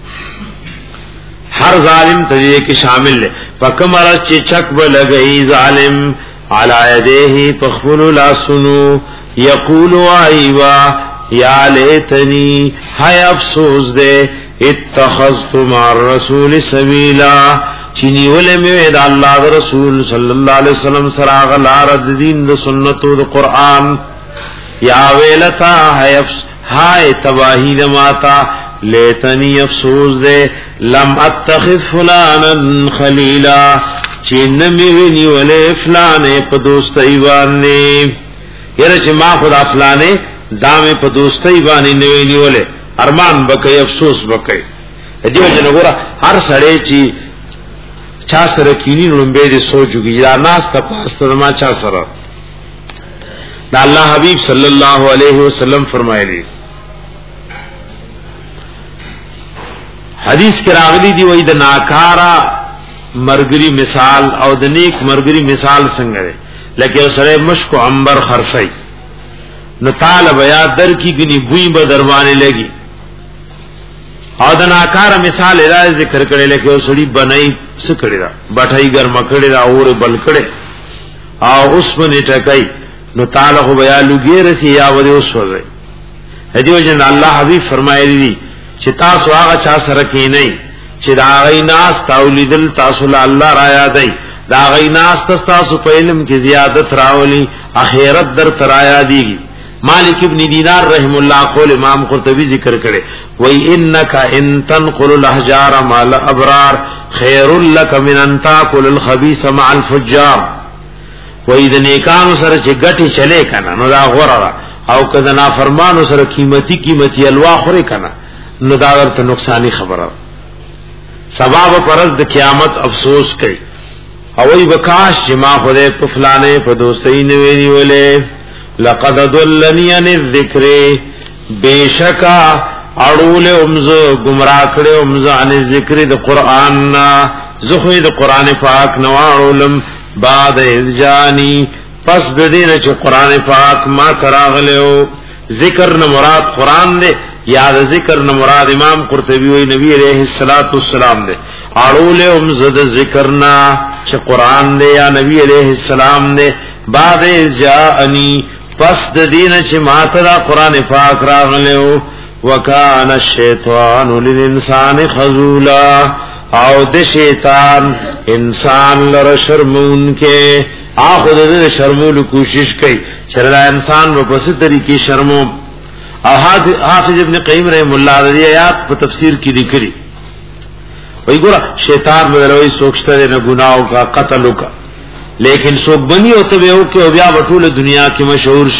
B: ہر ظالم تجھے کی شامل ہے فکمر چی چک بلگئی ظالم علی یدیہ فخفل لا سنو یقول آئیوا یا لیتنی ہے افسوس دے اتخذت مع الرسول سبیلا چینی ولی موید اللہ دا رسول صلی اللہ علیہ وسلم سراغ لارد دین دا سنت دا قرآن یا ویلتا ہے افسوس ہائے تباہی دماتا لیتنی افسوس دے لم اتخذ فلانا خلیلا چی نمی وینی ولی فلانے پا دوست ایواننے یعنی چی ما خدا فلانے دامے پا دوست ایوانی نوینی ولی ارمان بکئی افسوس بکئی دیو جنگورا ہر سڑے چی چا سر کینی نلنبے دے سوچو کی جدا ناس تا پاستا دما چا سر دا اللہ حبیب صلی اللہ علیہ وسلم فرمائے لی حدیث کې راغلی دی وای د ناکارا مرګري مثال او د نیک مرګري مثال څنګه دی لکه سره مشک او عنبر خرسي نو طالب یا در کی گنی بوئی به دروانه لګي او د ناکارا مثال را ذکر کړي لکه سړی بنای څه کړي دا بټای ګرم کړي دا اور بل کړي او اوس باندې ټکای نو طالب بیا لګي رسی یا ودی اوس وځي هدي وجه الله حبیب فرمایلی دی چې تاسو هغه چا سره کې نه چې دا غیناس تولیدل تاسو له الله را یادای دا غیناس تاسو په علم کې زیادت راولي اخرت در ترایا دیږي مالک ابن دینار رحم الله قول امام قرطبی ذکر کړي وای انک ان تنقل الاحجار مع الابرار خیر لك من ان تاكل الخبيث مع الفجار وای د نیکانو سره چې ګټي چلے کنه نو دا غوړه او کله نافرمانو سره قیمتي قیمتي الوا خوري کنه نو دا ورته نقصانی خبره سبب پرز د قیامت افسوس کوي او ای وکاش چې ما خوده په فلانه په دوستۍ نه ویلی ولې لقد ضلنی عن الذکر بیشکا اړول امز گمراه کړه امز عن ذکر د قران زخه د قران پاک نواړولم بعد ارجانی پس د دینه چې قران پاک ما تراغلو ذکر نه مراد قران دی یاد ذکر نہ مراد امام قرطبی وی نبی علیہ الصلوۃ والسلام دے اڑول ام زد ذکر نہ چ قران دے یا نبی علیہ السلام دے بعد جاءنی پس د دین چ ماترا قران پاک راغلو وکانہ الشیطان للانسان خذولا او د شیطان انسان لر شرمون کے اخذ د شرمول کوشش کئ چرلا انسان په پس طریقې شرمو او حافظ ابن قیم رحم الله علیه آیات په تفسیر کې لیکلي وای ګور شیطان بدلوي سوچته نه ګناو کا قتل کا لیکن سوک بنی او ته یو کې بیا وټول دنیا کې مشهور شي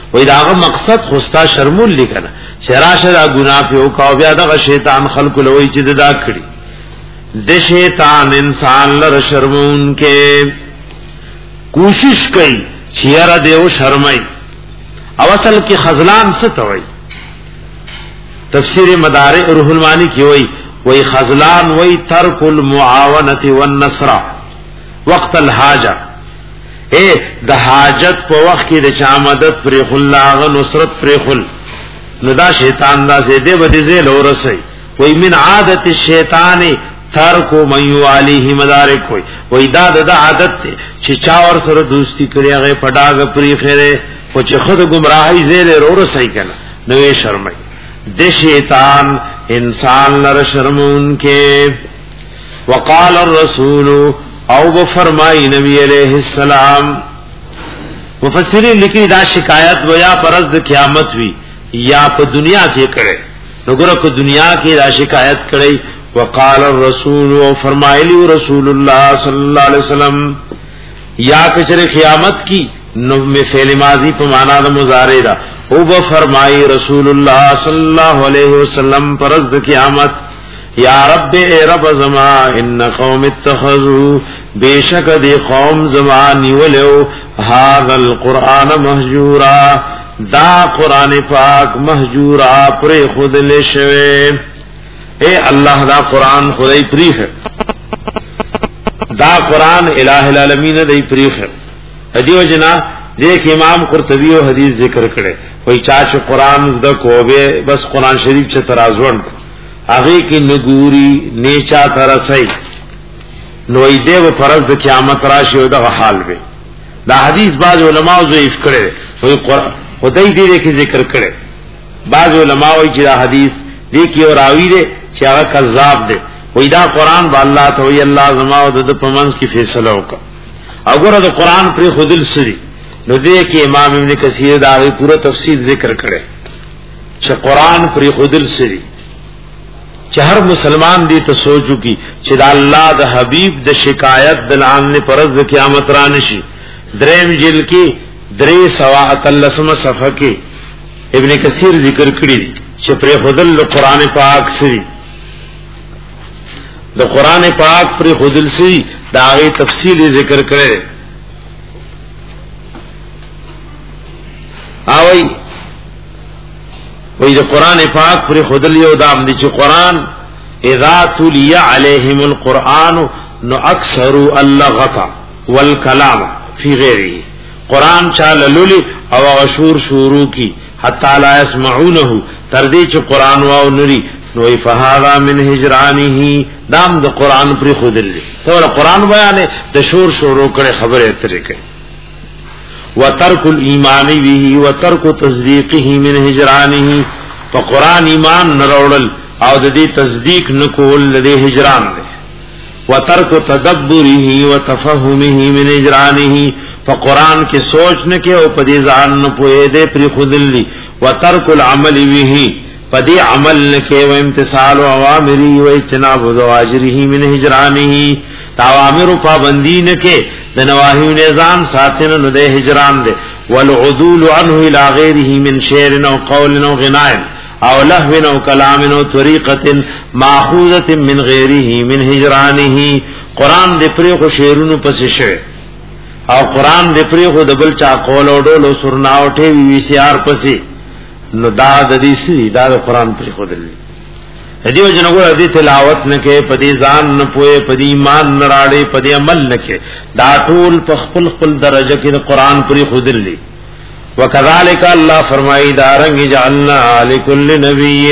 B: وای داغه مقصد خوستا شرمول لیکنه شراشه دا ګناه په او کا بیا دا شیطان خلق لوي چې دا کړی د شیطان انسان لر شرمون کې کوشش کوي چې را دیو شرمای او اصل کې خذلان څه توي تفسیر مدارک روح المانی کی وای وای خذلان وای ترک المعاونة والنصر وقت الحاجه اے د حاجت په وخت کې د چا مدد پر خلاغ نصرت پر خل ندا شیطان دا سي دې بده زل ورسي وای من عادت الشیطان ترک من یعلیه مدارک وای وای دا د عادت چې چا ور سره دوستی کړی هغه پډاګ پری خیره او چې خود گمراهی زل ورسي کنه نوې شرمای د شیطان انسان لر شرمون کے وقال الرسول او بفرمائی نبی علیہ السلام مفسرین لکھی دا شکایت و یا پرز دا قیامت وی یا پا دنیا کی کرے نگرہ کو دنیا کی دا شکایت کرے وقال الرسول و فرمائی لی رسول اللہ صلی اللہ علیہ وسلم یا کچر قیامت کی میں فعل ماضی پا مانا دا مضارع دا او بفرمائی رسول اللہ صلی اللہ علیہ وسلم پرزد قیامت یا رب اے رب زما ان قوم اتخذو بے شک دی قوم زمانی ولو هذا القرآن محجورا دا قرآن پاک محجورا پر خود لشوے اے اللہ دا قرآن خدای پریخ دا قرآن الہ العالمین دی پریخ دیو جنا دیکھ امام قرطبی و حدیث ذکر کرے کوئی چاچ قرآن زدہ کوبے بس قرآن شریف چھ ترازوان آگے کی نگوری نیچا ترسائی نوئی دے و فرض دا قیامت راشی و دا حال بے دا حدیث بعض علماء ضعیف کرے خدای دے دے کی ذکر کرے بعض علماء وی دا حدیث دیکھی اور آوی دے چھ آگا کذاب دے وی دا قرآن با اللہ تا وی اللہ زما و دا دا پمنز کی فیصلہ ہوکا اگر دا قرآن پر خودل سری نو دے کہ امام ابن کثیر دا آگے پورا تفصیل ذکر کرے چھ قرآن پر خودل سری چھ ہر مسلمان دی تسوچو کی چھ دا اللہ دا حبیب دا شکایت دلان نے پرز دا قیامت رانشی درم جل کی دری سواعت اللہ سم صفحہ کی ابن کثیر ذکر کری دی چھ پر خودل دا قرآن پاک سری دا قرآن پاک پر خودل سری دا آگے تفصیل ذکر کرے آوئی وی دا قرآن پاک پر خودل یو دام دی چی قرآن اذا تلی علیہم القرآن نو اکثرو اللغتا والکلام فی غیری قرآن چال لولی او غشور شورو کی حتی لا اسمعونہو تردی چی قرآن واو نری نوی فہادا من ہجرانی دام دا قرآن پر خودل لی تو قرآن بیانے دا شور شورو کرے خبر اترے کرے وترک الایمان به وترک تصدیقه من هجرانه فقران ایمان نروړل او د دې تصدیق نکول د هجران ده وترک تدبره وتفهمه من هجرانه فقران کې سوچ نه کې او په دې ځان نه پوهې دې پر خودلی وترک العمل به په دې عمل نه کې او امتثال اوامر او اجتناب زواجره من هجرانه اوامر پابندی نه کې د نواهی نظام ساتنه نه د هجران ده والعدول عنه الى غیره من شعر او قول او غناء او لهو او کلام او طریقه ماخوذه من غیره من هجرانه قران دې پرې خو شعرونو پس شه او قران دې پرې خو د بل چا قول او ډول سرنا او ټي وی سی آر پسې نو دا د دې سری دا د قران پرې خو دلی دیو جنگو ادی تلاوت نکے پدی ځان نه پوهه پدی ایمان نراړي پدی عمل نکے دا ټول په خپل خپل درجه کې د قران پرې خودلی وکذالک الله فرمایي دارنګ جعلنا لكل نبی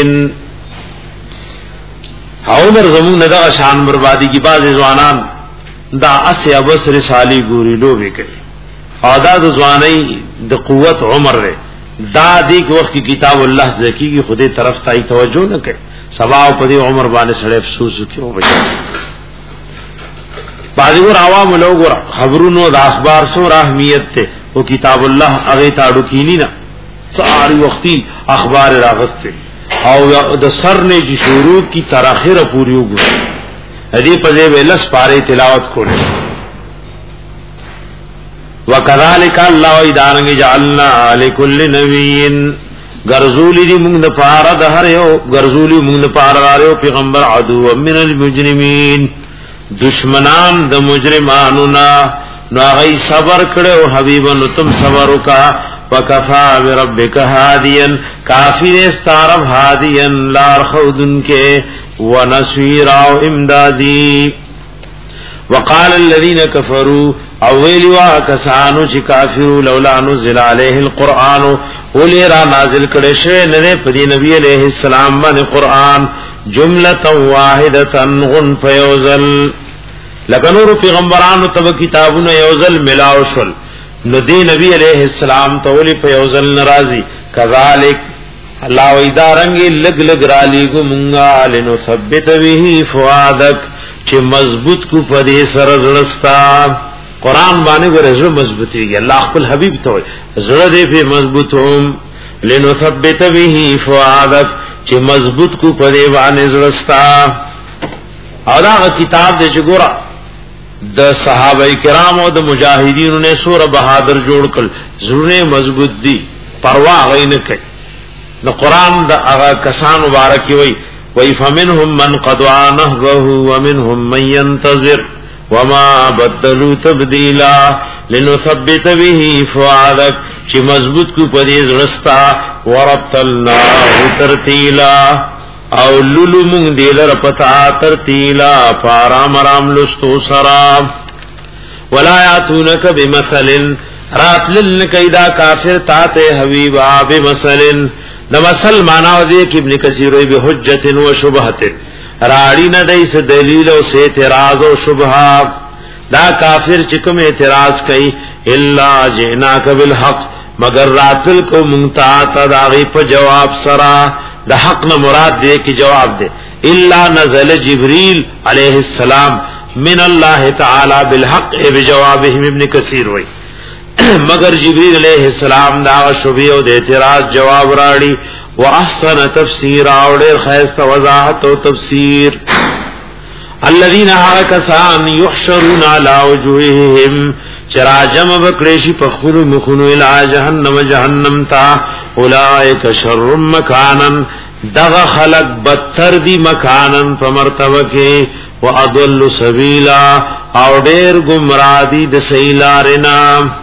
B: هاومر زمون دغه شان بربادی کی باز ځوانان دا اس ابس رسالی ګوري لوبي کوي ادا د ځواني د قوت عمر ده دا دې وخت کی کتاب الله زکی کی خوده طرف تای توجه نه کوي سبا په دې عمر باندې سړی افسوس کیو بچا باندې ور عوام لوګ خبرونو د اخبار سو اهمیت ته او کتاب الله هغه تاړو کینی نه ساری وختي اخبار راغسته او د سر نه چې شروع کی تر اخره پوری وګړي دې په دې ولس پاره تلاوت کړي وکذالک الله ایدانګ جعلنا لكل نبی غرزولی دی موږ د پاره د هر یو غرزولی موږ د پاره یو پیغمبر عدو من المجرمین دشمنان د مجرمانو نا نو هغه صبر کړو حبیب نو تم صبر وکا وکفا بربک هادیا کافی استعرب هادیا لار خودن کے ونسویر او امدادی وقال الذين كفروا اولوا کسانو چې کافرو لولا نزل عليه القران ولرا نازل کړي شوی نه په نبی عليه السلام باندې قران جمله واحده غن فيوزل لکه نور پیغمبرانو تب کتابونه یوزل ملاو شل نو دی نبی علیہ السلام تولی په یوزل ناراضی کذالک الله ویدارنګ لګ لګ را لګو مونږه لنو ثبت به فؤادک چې مضبوط کو پدې سر زړستا قران باندې ورزه مضبوطیږي الله خپل حبیب ته زړه دې په مضبوطوم لنو ثبت به فؤادک چې مضبوط کو پدې باندې زړستا او دا کتاب دې ګورا د صحابه کرام او د مجاهدینو نے سور بہادر جوړ کړ زړه مضبوط دي پروا غي نه کوي نو قران د هغه کسان مبارک وي وای فمنهم من قضى نهبه ومنهم من ينتظر وما بدلوا تبديلا لنثبت به فؤادك چې مضبوط کو پدې زړستا ورتلنا ترتیلا او لولو مونږ دیلر پتا ترتیلا پارام رام لستو سرا ولا یاتونک بمثل راتلن کیدا کافر تاته حبیبا بمثل د مثل معنا دی کې ابن کثیر وی به حجت و شبهت راړی نه دیس دلیل او سے اعتراض او شبهه دا کافر چې کوم اعتراض کوي الا جئناک بالحق مگر راتل کو مونږ ته داغي په جواب سرا د حق نه مراد دی کی جواب دے الا نزل جبريل علیہ السلام من الله تعالی بالحق بجوابهم ابن کثیر وی مگر جبريل علیہ السلام دا شبهه او د اعتراض جواب راړي واحسن تفسیر او ډیر خاصه وضاحت او تفسیر الذين هاكسان يحشرون على وجوههم چراجم بکریشی پخلو مخنو الى جہنم جہنم تا اولائک شر مکانن دغ خلق بدتر دی مکانن فمرتبکے و اضل سبیلا او دیر گمرادی دسیلارنا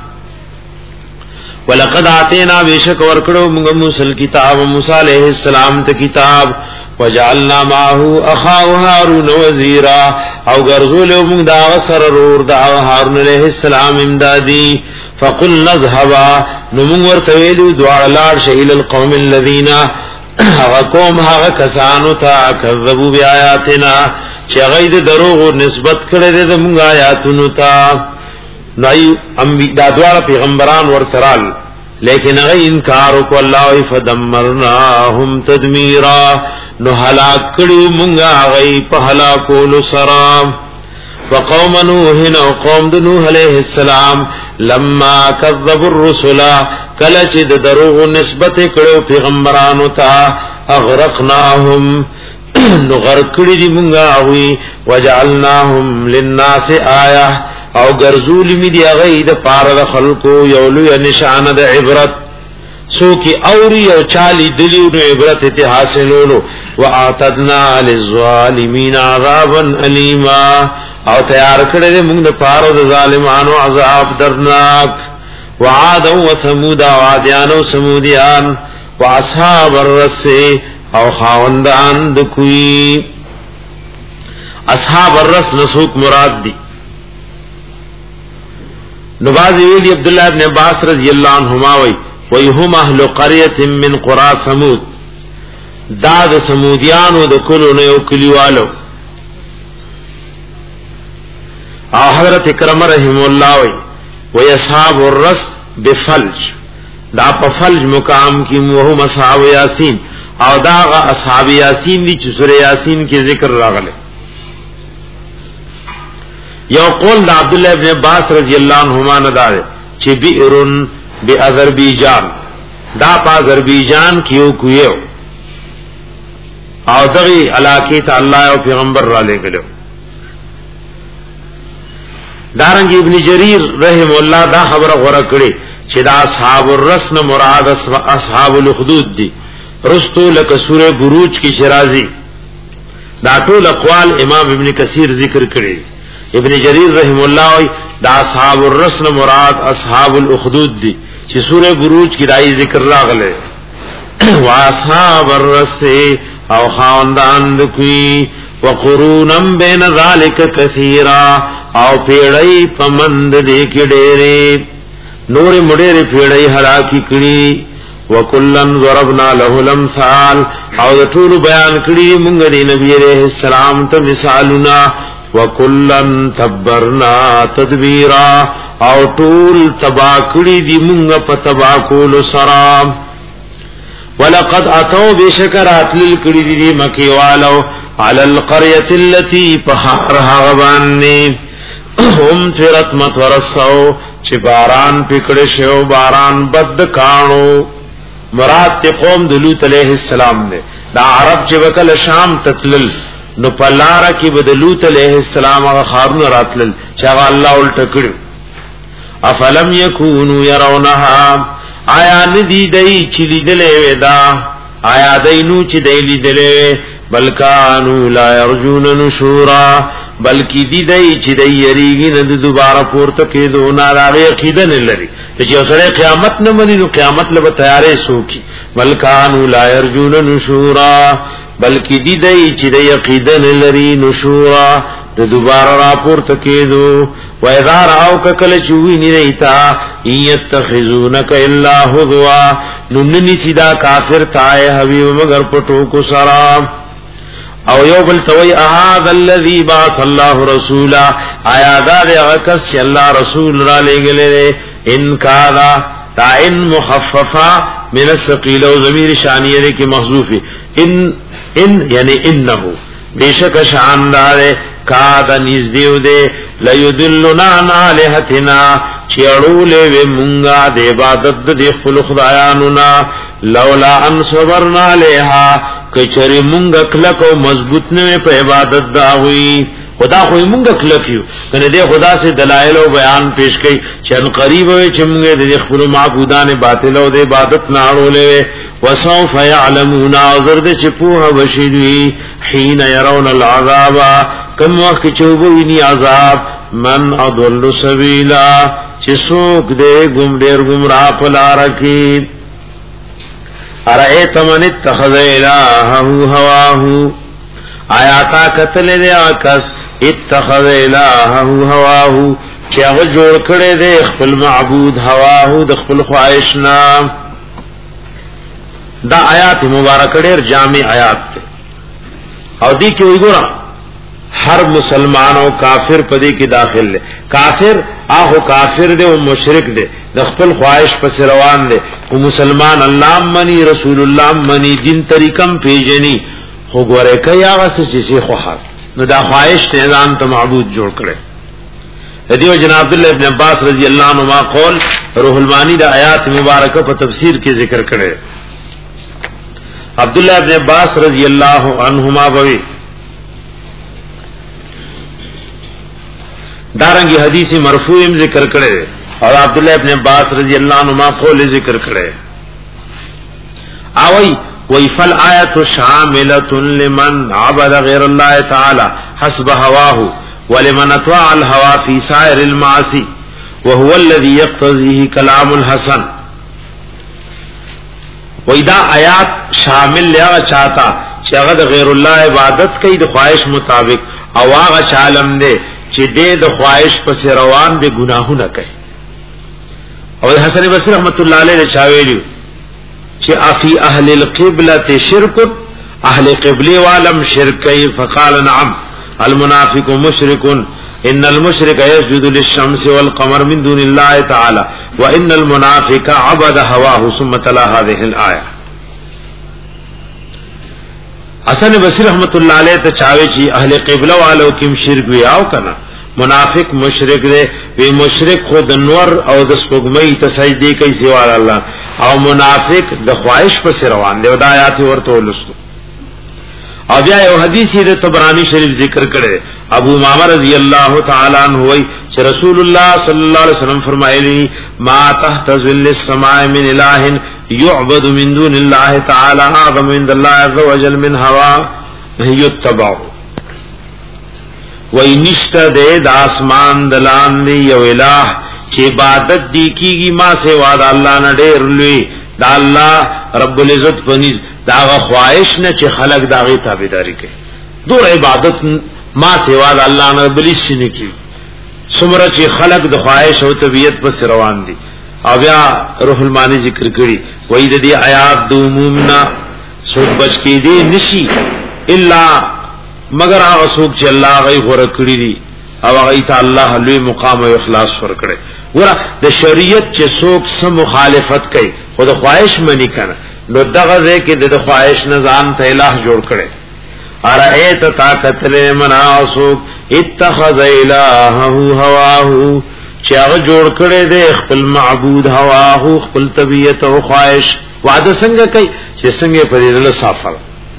B: ولقد آتینا بیشک ورکڑو منگا موسیٰ الكتاب موسیٰ علیہ السلام تا کتاب وجعلنا معه اخاه هارون وزیرا او غرزول موږ دا سره رور دا هارون علیہ السلام امدادی فقل نذهبا نو موږ ورته ویلو دعا لار شیل القوم الذين هغه قوم هغه کسانو ته کذبوا بیااتنا چې غید دروغ نسبت کړي د موږ آیاتونو ته نای انبیاء دعا پیغمبران ورترال لیکن اغی انکارو کو اللہ فدمرناهم تدمیرا نو حلاک کڑیو منگا اغی پا حلاکولو سرام وقوم نوحن و قوم دنوح علیہ السلام لما کذب الرسول کلچ دروغ نسبت کڑیو پیغمبرانو تا اغرقناهم نو غرکڑی دی منگا اغی وجعلناهم للناس آیہ او گرزولی می دی اغی دا پارد خلقو یولو یا نشان دا عبرت سو کی اوری او چالی دلیو نو عبرت تی حاصلولو وآتدنا للظالمین عذابا علیما او تیار کردے منگ دا پارد ظالمانو عذاب درناک وعادا و ثمودا وعادیان و سمودیان واصحاب الرس او خاوندان دکوی اصحاب الرس نسوک مراد دی نبازی ویلی عبداللہ ابن عباس رضی اللہ عنہما وی ویہم اہل قریت من قرآ سمود داد سمودیانو دکلو نیو کلیوالو او حضرت اکرم رحم اللہ وی وی اصحاب الرس بفلج دا پا فلج مقام کی وہم اصحاب یاسین او دا اصحاب یاسین دی چسر یاسین کی ذکر راغلے یو قول دا عبداللہ ابن عباس رضی اللہ عنہما ندارے چی بئرن بی اذربیجان دا پا اذربیجان کیو کوئیو او دغی علاقی تا اللہ و پیغمبر را لے گلو دارنګ ابن جریر رحم الله دا خبره غوړه کړي چې دا اصحاب الرس نه مراد اصحاب الخدود دي رستو لک سوره بروج کی شرازی دا ټول اقوال امام ابن کثیر ذکر کړي ابن جریر رحم الله دا اصحاب الرس نه مراد اصحاب الاخدود دي چې سوره بروج کی دای ذکر راغله واصحاب الرس او خاندان دکوی وقرونم بین ذالک کثیرا او پیڑی پمند دیکی ڈیرے نور مڈیر پیڑی حراکی کری وکلن ضربنا له الامثال او طول بیان کری منگ دی نبی علیہ السلام تا مثالنا وکلن تبرنا تدبیرا او طول تبا کری دی منگ پا تبا کول سرام ولقد اتوا بشکرات للکړي دي مکی والو على القريه التي فخرها غباني هم ترت متورسو چې باران پکړې شو باران بد کانو مراد ته قوم د لوط عليه السلام نه دا عرب چې وکل شام تتلل نو پلار کې بدلوط عليه السلام هغه خارون راتلل چې هغه الله الټ کړو افلم يكونوا يرونها آیا ندی دای چې لیدلې ودا آیا دینو چې دی لیدلې بلکانو لا يرجون نشورا بلکی دی دای چې دی یریږي نه دوباره پورته کېدو نه راغی عقیده نه لري چې اوسره قیامت نه مني نو قیامت له تیارې سوکي بلکانو لا يرجون نشورا بلکی دی دای چې دی عقیده نه لري نشورا د دوباره را پورته کېدو و اذا راو کله چوي نه ریتا یتخذونک الا هوا نننی سیدا کافر تای حبیب مگر پټو کو سلام او یو بل توي احد الذي باث الله رسولا آیا دا هغه چې الله رسول را لګلې ان کاذا تائن مخففه من الثقيل او ضمیر شانیه کې محذوف ان ان یعنی انه بیشک شاندار کاد نزدیو دے لیدلنا عن آلہتنا چیڑولے وی منگا دے عبادت دے خپل خدایانونا لولا ان صبرنا لیہا کچری منگا کلکو مضبوط نوے پہ عبادت داوی خدا خوی منگا کلکیو کنی دے خدا سے دلائل و بیان پیش کئی چن قریب ہوئے چمگے دے خپل معبودان باطلو دے عبادت نارولے وسوف يعلمون ازرد چپوها بشدوی حين يرون العذاب کم وقت چوبوینی عذاب من اضل سبیلا چسوک دے گم دیر گمراہ پلارکی ارائیت من اتخذ الہہو ہواہو آیاتا قتل دے آکس اتخذ الہہو ہواہو چاہ جوڑ کڑے دے خپل معبود ہواہو دے خپل خواہشنا دا آیات مبارک ډېر جامع آیات ته او دې کې وګورئ هر مسلمان او کافر پدې کې داخل دی کافر هغه کافر دی او مشرک دی د خپل خواهش پر روان دی او مسلمان الله منی رسول الله منی دین طریقم پیژني خو ګوره کوي هغه څه چې خو نو دا خواهش نه ځان ته معبود جوړ کړي دیو جناب عبد الله ابن عباس رضی الله عنهما قول روح المانی دا آیات مبارکه په تفسیر کې ذکر کړي عبداللہ ابن عباس رضی اللہ عنہما بوی دارنگی حدیث مرفوعم ذکر کرے اور عبداللہ ابن عباس رضی اللہ عنہما قول ذکر کرے آوئی وی فالآیت شاملت لمن عبد غیر اللہ تعالی حسب ہواہو ولمن اطواع الہوا فی سائر المعاصی وهو الذي يقتضيه كلام الحسن وېدا آیات شامل لیا چاہتا چې هغه غیر الله عبادت کوي د خواهش مطابق او هغه چالم دی چې د خواهش پس روان به ګناهونه کوي او حسن بصری رحمت الله علیه چاویلو چې افی اهل القبلة شرک اهل قبله والم شرک فقال نعم المنافق مشرك ان المشرك يسجد للشمس والقمر من دون الله تعالى وان المنافق عبد هواه ثم تلا هذه الايه حسن بصری رحمت الله علیه ته چاوي چې اهل قبله والو کوم شرک ویاو کنه منافق مشرک دی وی مشرک خود نور او د سپګمې ته سجدي کوي سوا الله او منافق د خواهش پر روان دی او د آیات ورته ولستو او بیا یو حدیث د طبرانی شریف ذکر کړي ابو امامه رضی الله تعالی عنہ وای چې رسول الله صلی الله علیه وسلم فرمایلی ما تحت ظل السماء من اله يعبد من دون الله تعالی اعظم عند الله عز وجل من هوا يتبع وای نشته د اسمان دلان دی یو الہ چې عبادت دی کیږي ما سوا د الله نه ډېر لوی دا الله رب العزت پنځ داغه خواهش نه چې خلق داغه تابعداري کوي دور عبادت ما سوا د الله نه بلیس نه کوي څومره چې خلق د خواهش او طبيعت پر روان دي او بیا روح المانی ذکر کړي وای د دې آیات د عمومنا سوچ بچ کې دي نشي الا مگر هغه څوک چې الله غي غوړه کړی دي او هغه ته الله لوی مقام او اخلاص ورکړي ګوره د شریعت چې څوک سم مخالفت کوي خود خواهش منی کنه نو دغه ځکه د خواهش نظام ته الہ جوړ کړي ارایت طاقت له مناسوک اتخذ الہه هواه چې هغه جوړ کړي د خپل معبود هواه خپل طبيعت او خواهش وعده څنګه کوي چې څنګه په دې له سفر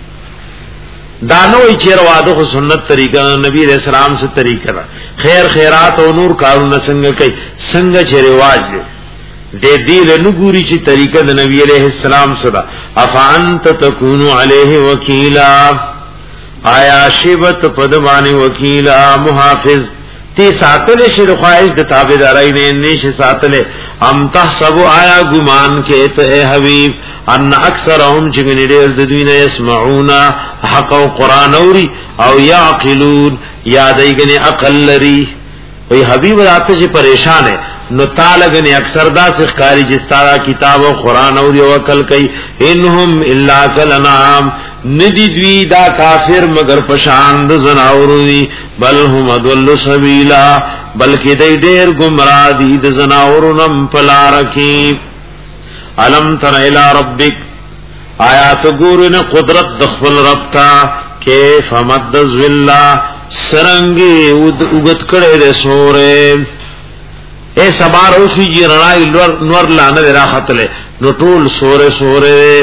B: دانو چې رواده خو سنت طریقہ نبی رسول الله سے طریقہ خیر خیرات او نور کارونه څنګه کوي څنګه چې رواج دي د دې له نګوري چې طریقه د نبی عليه السلام سره افانت تكون عليه وکیلا آیا شیبت پدوانی وکیلا محافظ تی ساتل شر خواهش د تابعدارای نه نشه ساتل ام تحسب آیا ګمان کې ته حبیب ان اکثرهم چې ډېر د دوی نه يسمعون حق او قران اوري او يعقلون یادایګنه عقل لري وی حبیب راته چې پریشان ہے نو تعالی اکثر دا سخکاری جستارا کتاب و قرآن اور یو عقل کئی انہم الا کلنام ندی دوی دا کافر مگر پشاند زناوروی بل هم ادول سبیلا بلکہ دی دیر گمراہ دی د زناورنم پلا رکی علم تر الى ربک آیات گورن قدرت دخل ربتا کیف مد ذلہ سرنگی اگت کڑے دے سورے اے سبار اوخی جی رنائی نور لانا دے راحت لے نو طول سورے سورے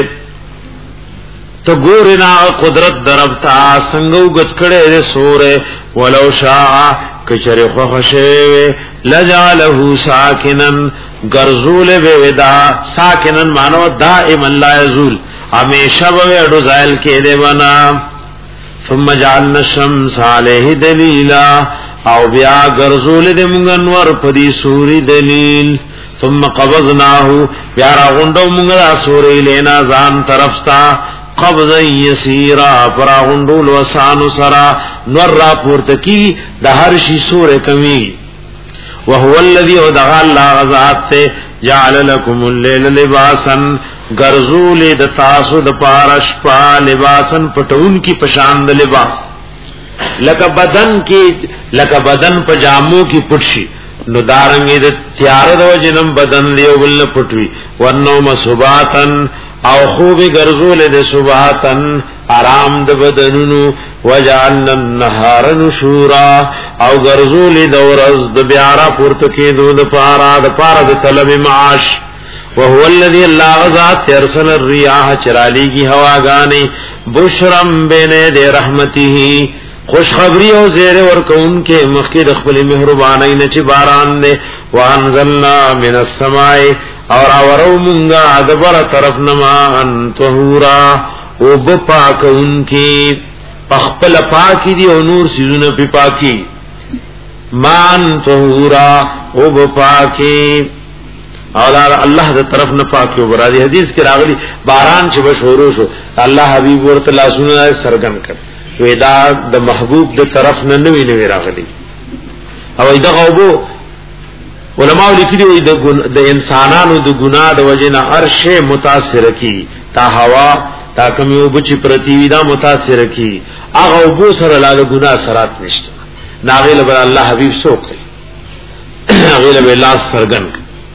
B: تو گورنا قدرت دربتا سنگو گت کڑے دے سورے ولو شاء کچر خوخشوے لجالہو ساکنن گرزول بے ودا ساکنن مانو دائم اللہ یزول ہمیشہ بے اڈو زائل کے دے بنا ثم جعلنا الشمس عليه دليلا او بیا غرزول د مونږ پدی سوري دلیل ثم قبضناه بیا را غوندو مونږه سوري لینا ځان طرفتا قبضا يسيرا پر غوندول وسانو سرا نور را پورته کی د هر شي سورې کمی وهو الذي ودع الله ذات جعل لكم الليل لباسا غرزول د تاسو د پارش پا لباسن پټون کی پشان د لباس لکه بدن کی لکه بدن پجامو کی پټشي نو دارنګ د تیار د وجنم بدن دیو بل پټوي ورنو سباتن او خوب غرزول د سباتن آرام د بدنونو وجعلنا النهار نشورا او غرزول د ورځ د بیارا پورته کېدو د پارا د پارا د طلب معاش وهو الذي الله ذات ارسل الرياح چرالیږي هواګانی بشرم بین د رحمته خوشخبری او زیر ورکون کې مخکې د خپل مهربانۍ نه چې باران نه وانزلنا من السماء اور اورو مونږه دبر طرف نما ان طهورا او بپاکون کې پخپل پاکی دی او نور سيزونه په پاکی مان طهورا او بپاکی او الله د طرف نه پاک یو برادي حدیث کې راغلي باران چې بشورو شو الله حبيب ورته لاسونه سرګن کړ ودا د محبوب د طرف نه نوی نوی راغلي او دا غوبو علماء لیکلي وي د انسانانو د ګناه د وجنه هر شی متاثر کی تا هوا تا کوم یو بچی پرتی دا متاثر کی هغه وبو سره لا د ګناه سرات نشته ناغیل بر الله حبیب سو کوي ناغیل به لاس سرګن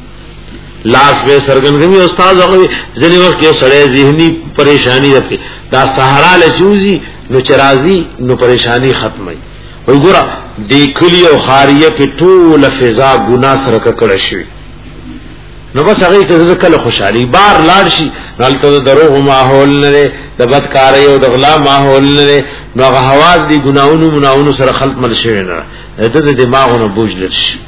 B: لاس به سرګن کوي استاد هغه ځنی وخت یو سړی ذهني پریشانی ده دا سهارا له چوزي نو چرازی نو پریشانی ختمه وي ګوره د کلی او خاریه کې ټول فضا ګنا سره کړه شي
C: نو بس هغه ته کله خوشحالي بار لاړ شي نالته دروغ ماحول نه د بدکارۍ او د غلا ماحول نه نو هغه حواس دي ګناونو مناونو سره خلق مل شي نه د دماغونو بوج لري.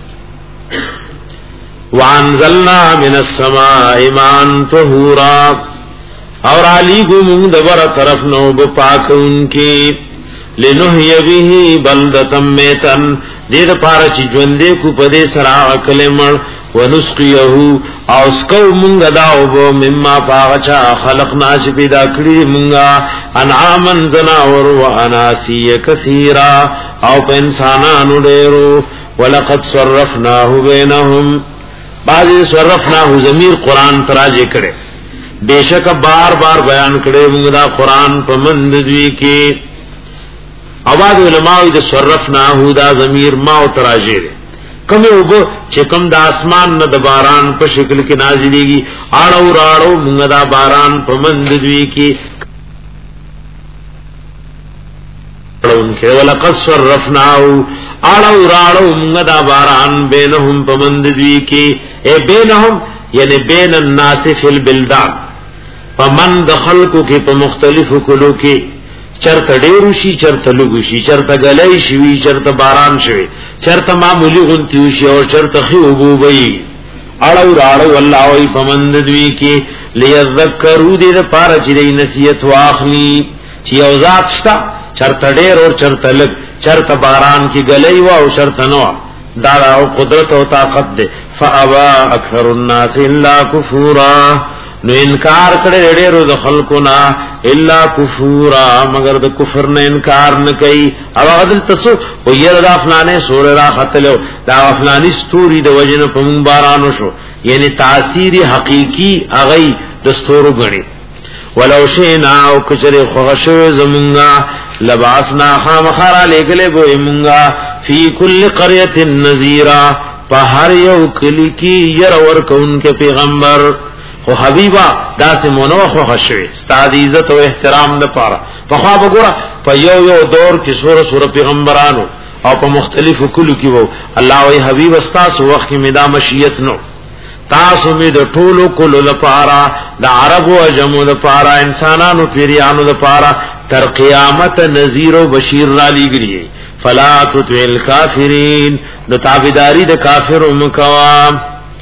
C: وانزلنا من السماء ماء طهورا اور علی گو مونگ دبر طرف نو بپاکون کی لنحی به بلدتا میتن دید پارا چی جوندے کو پدے سراغ کلمر ونسقیہو اوسکو مونگ داؤبو مما پاغچا خلقنا چی پیدا کری مونگا انعامن زناور و اناسی کثیرا او پا انسانانو دیرو ولقد صرفناہو بینہم بعضی صرفناہو ضمیر قرآن تراجے کرے بیشک بار بار بیان کړي موږ دا قران په مند دوی کې اواز علماء دې صرفنا هو دا ضمیر ما او تراجه کوم یو چې کوم د اسمان نه د باران په شکل کې نازلېږي اړو راړو موږ دا باران په مند دوی کې اړون کې ولقد صرفناه اړو راړو موږ دا باران بینهم په مند دوی کې اے بینهم یعنی بین الناس فی البلدان فمن دخل کو کې په مختلفو کلو کې چرته ډیرو شي چرته لګو شي چرته غلای شي چرته باران شي چرته معمولی غونتی شي او چرته خوبو وي اړو راړو الله وي پمند دوی کې ليذكروا دې لپاره چې نصیحت واخلي چې او ذات شتا چرته ډیر او چرته لګ چرته باران کې غلای و او چرته نو دا او قدرت او طاقت دې فابا اکثر الناس الا کفورا نو انکار کړي ډېرو د خلقنا الا کفورا مگر د کفر نه انکار نه کوي او عدل تاسو او ير افلانه سور را خطلو دا افلانی ستوري د وجنه په مون بارانو شو یعنی تاثیر حقيقي اغي دستورو غني ولو شئنا او کچره خوښو زمونږه لبعثنا خامخرا لګله بو مونږه فی کل قريه نذیرا په هر یو کلی کې ير ور کون کې پیغمبر خو حبیبا دا سه مونږ خو خوشوي ستاد عزت او احترام د پاره په خوا وګوره په یو یو دور کې سور سور پیغمبرانو او په مختلفو کلو کې وو الله وی حبیب استاس وخت کې مدا مشیت نو تاسو می د ټولو کلو لپاره د عربو او جمو لپاره انسانانو پیریانو لپاره تر قیامت نذیر او بشیر را لګری فلا تطع الکافرین د تابعداری د کافرو مکوا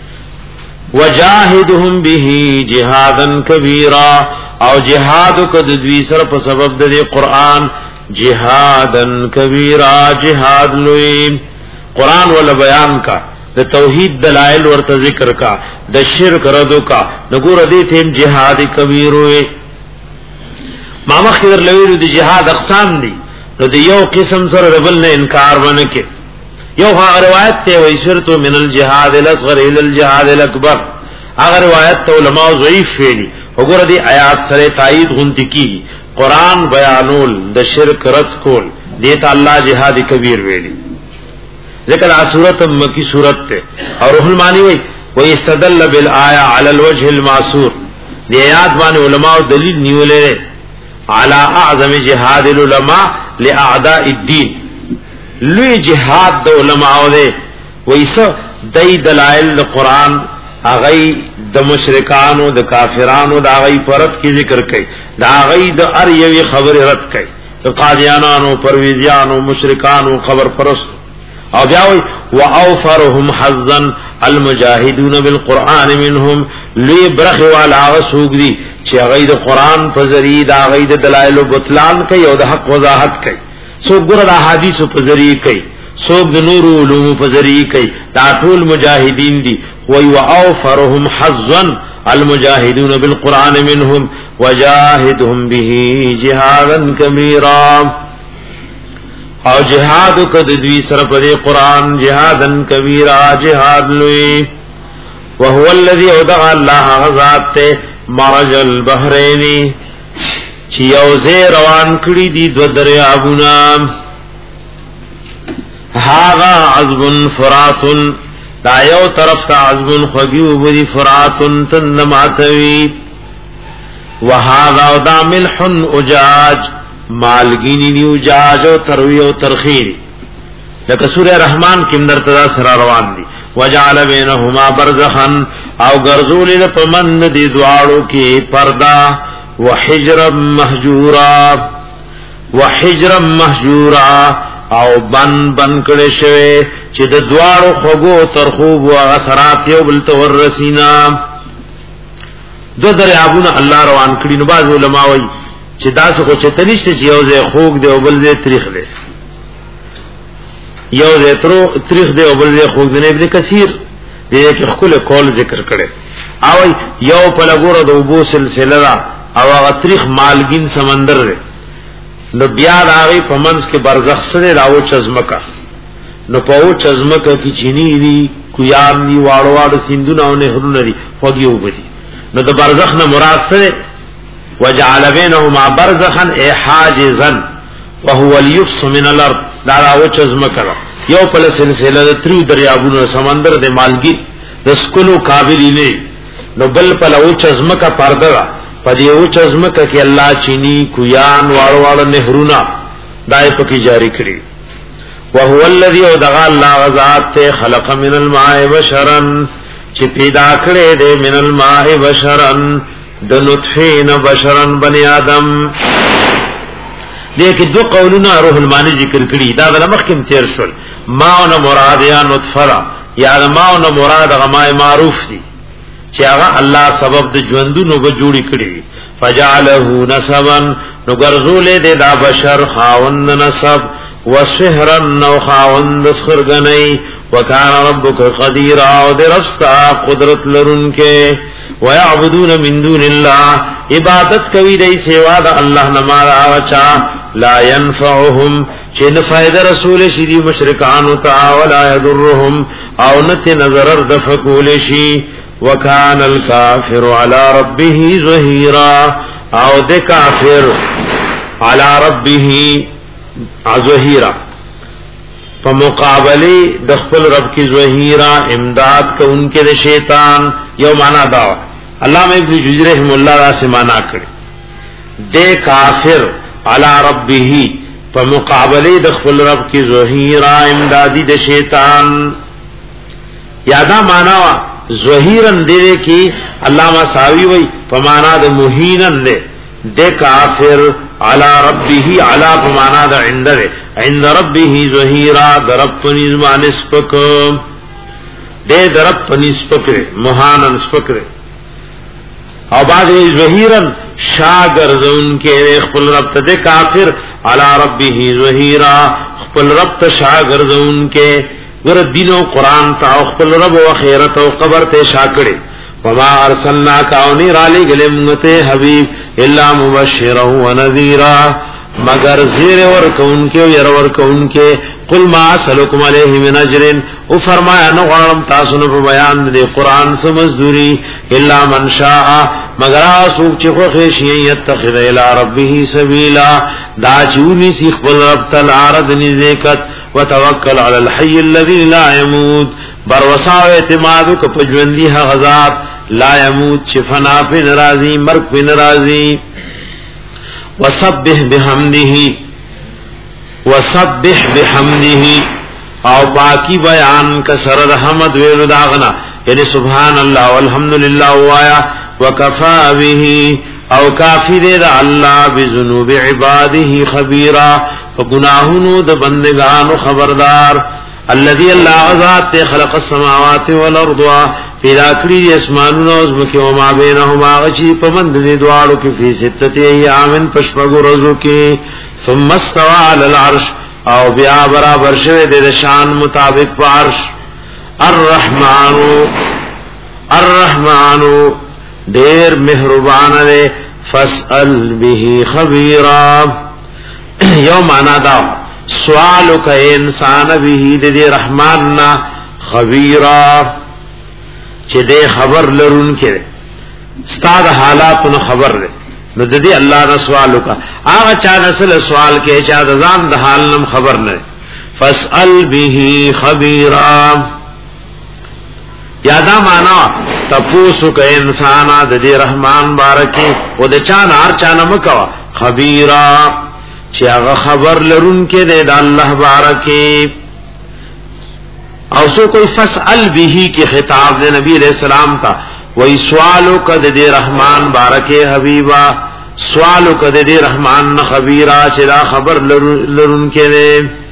C: وجاهدهم به جهادا کبیرا او جهاد کو د دوی سره په سبب د قرآن جهادا کبیرا جهاد لوی قرآن ول بیان کا د توحید دلائل ورته ذکر کا د شرک ردو کا نګور دې تیم جهاد کبیر وي ما مخکر لوی د جهاد اقسام دي نو د یو قسم سره ربل نه انکار ونه کې یو هغه روایت ته وایي شرط من الجهاد الاصغر الى الجهاد الاكبر هغه روایت ته علماء ضعیف ویلي وګوره دې آیات سره تایید غونتی کی قران بیانول د شرک رد کول دې ته الله جهاد کبیر ویلي ذکر ا سورۃ مکی سورۃ ته اور روح المانی وی و استدل بالآیه علی الوجه المعصور دې آیات باندې علماء دلیل نیولې علی اعظم جهاد العلماء لاعداء الدین لوی جهاد د علماء دې وایسه دای دلائل د قران اغه د مشرکانو د کافرانو د اغه پرت کی ذکر کړي د اغه د ار یوی خبر رد کړي د قادیانانو پرویزیانو مشرکانو خبر پرست او بیاوی واوفرهم حظا المجاهدون بالقران منهم لی برخ والا غسوق دی چې اغه د قران په ذریعہ د اغه د دلائل او بطلان کوي او د حق وضاحت کوي سو ګور د احادیث په ذریعہ کوي سو د نور علوم په ذریعہ کوي دا ټول مجاهدین دي وی واوفرهم حظا المجاهدون بالقران منهم وجاهدهم به جهادا كبيرا او جهاد کو د دوی سره په قران جهادن کبیرا جهاد لوی وهو الذي ودع الله غزات ته مرج البحرين چې یوځه روان کړی دي دو دریابونه هاغا عذب فرات دا یو طرف ته عذب خغیو بری فرات تنماتوی وهذا دا ملح اجاج مالگینی نیو جاج و تروی و ترخیر
B: لکه سورہ رحمان کې مرتضی سره روان دي وجعل بینهما برزخا او غرزول له پمند دي دواړو کې پردا وحجرا مهجورا وحجرا مهجورا او بن بن کړي شوی چې د دواړو خوګو ترخوب او اثرات یو بل تور رسینا دو دریابونه الله روان کړي نو باز علماء وایي چې داسې کو چې تنشته چې یو ځای خوګ دی او بل ځای تاریخ دی یو ځای ترو تاریخ دی او بل ځای خوګ دی. ابن کثیر دې کې خپل کول ذکر کړي او یو په لګورو د وبو سلسله را او هغه تاریخ مالګین سمندر دی نو بیا راوی پمنس کې برزخ سره راو چزمکا نو پاو چزمکا کی چینی دی کویان دی واړو واړو سیندونه او نهرونه دی خوږیو بدی نو د برزخ نه مراد سره وجعل بينهما برزخا حاجزا وهو اليفس من الارض دا راو چزمکا یو په سلسله د تریو دریابونو سمندر د مالګی د سکلو قابل نه نو بل په لو چزمکا پرده پدیو چزمکا کی اللہ چینی کویان وارو وارو نهرونا دائی پکی جاری کری وهو الذی ودغا اللہ غزات تے خلق من الماء بشرا چی پیدا کرے دے من الماء بشرا دنطفین بشرا بنی آدم لیکن دو قولنا روح المانی ذکر کری دا دا مخکم تیر شل ماؤنا مراد یا نطفرا یا ماؤنا مراد غماء معروف دی چې هغه الله سبب د ژوندونو به جوړی کړی فجعله نسبا نو ګرځولې د دا بشر خاوند نسب وسحرا نو خاوند سخرغنی وکانه ربک قدیر او درستا قدرت لرونکه ويعبدون من دون الله عبادت کوي دای سیوا د الله نه مارا وچا لا ينفعهم چې نه فائدہ رسول شي دی مشرکان او تا ولا يضرهم او نته نظر د فقول شي وکان الکافر علی ربه ظهیرا او د کافر علی ربه ظهیرا په مقابله د خپل رب کی ظهیرا امداد کوونکې د شیطان یو معنا دا علامہ ابن جوزی رحم الله را سے معنا کړي د کافر علی ربه په مقابله د خپل رب کی ظهیرا امدادی د شیطان یادا معنا ظهیرن دے کی علامہ ساوی وی پمانا د مہینن دے دے کافر علی ربه علی پمانا د عند دے عند ربه ظهیرا درب پنیزمان اسپک دے درب پنیسپک مہانن اسپک او بعد ظهیرن شاگر زون کے خپل رب تے کافر علی ربه ظهیرا خپل رب شاگر زون کے ور دین او قران تا او خپل رب او خیرت او قبر ته شاکړي وما ارسلنا کاونی رالی گلمته حبیب الا مبشرا و نذیرا مگر زیر ور کون کے ير ور کون کے قل ما اسلکم علیہ من اجر او فرمایا نو غرم تاسو نو بیان دی قران سے مزدوری الا من شاء مگر اسو چې خو خشی یتخذ الی ربه سبیلا دا چونی سی خپل رب تعالی عرض نزیکت وتوکل علی الحی الذی لا يموت بر وسا اعتماد کو پجوندی غزاد لا يموت شفنا فی ناراضی مرگ فی ناراضی وسبح بحمده وسبح بحمده او پاکی بیان کسر رحمت ویلو داغنا یعنی سبحان اللہ والحمدللہ وایا وکفا به او کافی دے دا اللہ بذنوب عباده خبیرا فگناہنو دا بندگانو خبردار الذي الله ذات خلق السماوات والارض پیدا کړی اسمانونو او زمکه او ما بینهما غچی پمند دې دوالو کې فی ستته ایام پشپغو روزو کې ثم استوى على العرش او بیا برابر شوه د شان مطابق په عرش الرحمن الرحمن ډیر مهربان دی فاسأل به خبيرا یوم انا دا سوالو کا انسان به دې رحمان نا خبيرا چې دې خبر لرون کې ستاد حالاتونو خبر لري نو دې الله نه سوالو کا هغه چا نسل سوال کې چا د ځان د حال نم خبر نه فاسأل به خبيرا یادا معنا تپوسو کا انسان د دې رحمان بارکه او د چا نار چا نم کا خبيرا چې هغه خبر لرون کې د الله بارکه او سو کوئی فسأل به کی خطاب دے نبی علیہ السلام تا وہی سوالو کد دے رحمان بارکے حبیبا سوالو کد دے رحمان خبیرہ چدا خبر لرن کے دے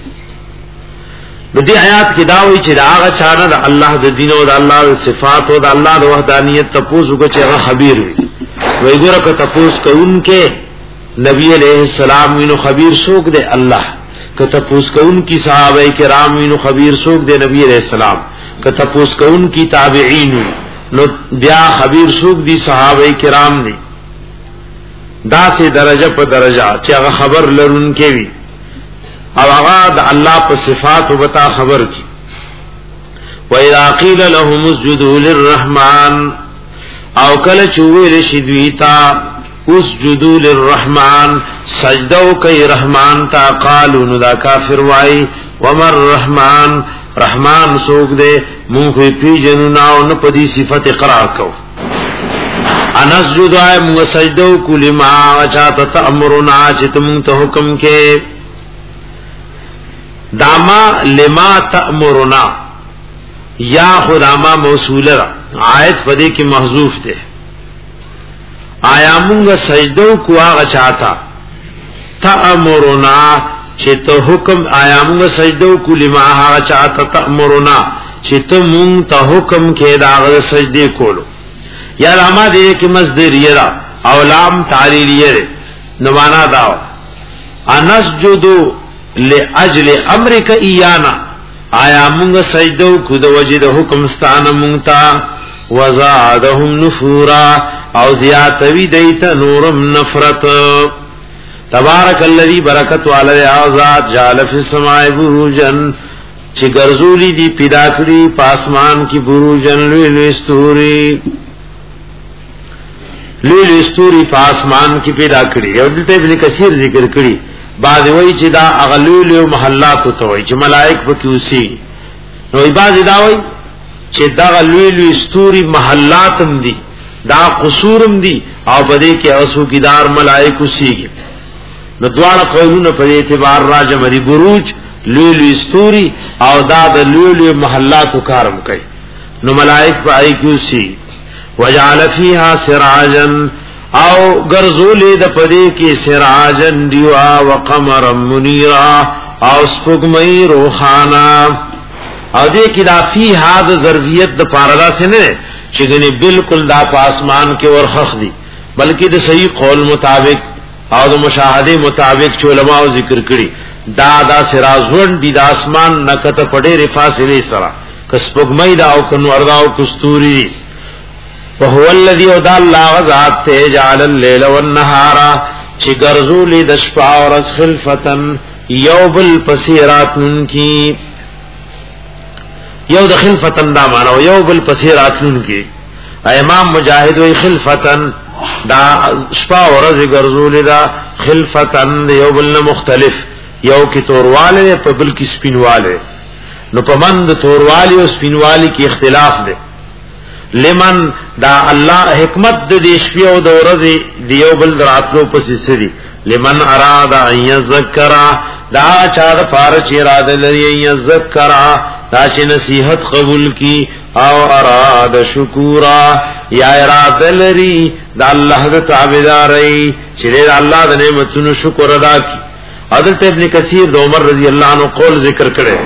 B: بدی آیات کی داوی چې دا هغه چانه د الله د دین او د الله د صفات او د الله د وحدانیت تپوس کو چې هغه خبير وي وای ګوره که تپوس کوونکې نبی علیہ السلام وینو خبير څوک دی الله که تپوس کوونکې صحابه کرام وینو خبير څوک دی نبی علیہ السلام که تپوس کوونکې تابعین نو بیا خبير څوک دی صحابه کرام دی دا سه درجه په درجه چې هغه خبر لرونکې وي او هغه د الله په صفات او بتا خبر کی و اذا قيل لهم اسجدوا للرحمن او کله چوي رشدویتا اسجدوا للرحمن سجدو کوي رحمان تا قالوا نو دا کافر وای ومر الرحمن رحمان سوق دے مون کوئی پیجنو ناو نه پدی صفت اقرار کو انسجد ای مو سجدو کل ما چاته تامرنا چتم ته حکم کې داما لما تأمرنا یا خداما موصول را آیت پدے کی محذوف دے آیا مونگا سجدو کو آغا چاہتا تأمرنا چھتا حکم آیا مونگا سجدو کو لما آغا چاہتا تأمرنا چھتا مونگ تا حکم کے داغا سجدے کولو یا راما دے کی مصدر یرا اولام تعلیل یر نمانا داو انسجدو لأجل امرک ایانا آیا مونږ سجدو کو د وجد حکم ستانه مونږ تا وزادهم نفورا او زیاتوی دیت نورم نفرت تبارک الذی برکت علی آزاد جعل فی السماء بروجن چې ګرځولی دی پیدا کړی پاسمان کی بروجن لوی لوی استوري لوی لوی استوري پاسمان کی پیدا کړی او دلته ابن کثیر ذکر کړی بعض وی چې دا اغلول محلات ته وای چې ملائک پکې اوسي نو بعض دا وای چې دا اغلول استوري محلاتم دي دا قصورم دي او بده کې اوسو کیدار ملائک اوسي نو دواړه قولونه په اعتبار راجم دي بروج لول استوري او دا د لول محلات کارم کوي نو ملائک پای کې اوسي وجعل فيها سراجا او گرزولی دا پدی کی سراجن دیوا وقمرا منیرا او سپگمئی روخانا او دی کی دا فی حاد ظرفیت دا پاردا سے نے چگنی بالکل دا پاسمان کے ورخخ دی بلکہ دا صحیح قول مطابق او دا مشاہدے مطابق چو علماء ذکر کری دا دا سرازون دی دا اسمان نکت پڑے رفاسلی سرا کسپگمئی دا او کنور دا او کستوری دی وهو الذي ودع الله ذات جعل الليل والنهار چی گرزولی دشپا اور خلفتن یوبل پسیراتن کی یو د خلفتن دا معنی یوبل پسیراتن کی امام مجاہد وی خلفتن دا شپا اور گرزولی دا خلفتن یوبل مختلف یو کی تورواله په بل کی سپینواله نو پمند توروالی او سپینوالی کی اختلاف دے لمن دا الله حکمت د دې شپې او د ورځې دیو بل راتلو پسې سړي لمن اراد ان یذکر دا چا د فارچ اراده لري ان یذکر دا چې نصیحت قبول کی او اراد شکورا یا اراده لري دا الله د تابعداري چې د الله د نعمتونو شکر ادا کی حضرت ابن کثیر د عمر رضی الله عنه قول ذکر کړي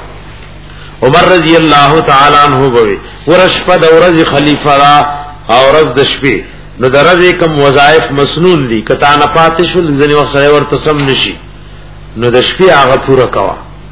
B: عمر رضی اللہ تعالی عنہ بوي ورش په دورز خلیفہ را او ورځ د شپې نو درځ کوم وظایف مسنون دي کته نه پاتې شول ځنی وخت سره ورته سم نشي نو د شپې هغه پوره کوا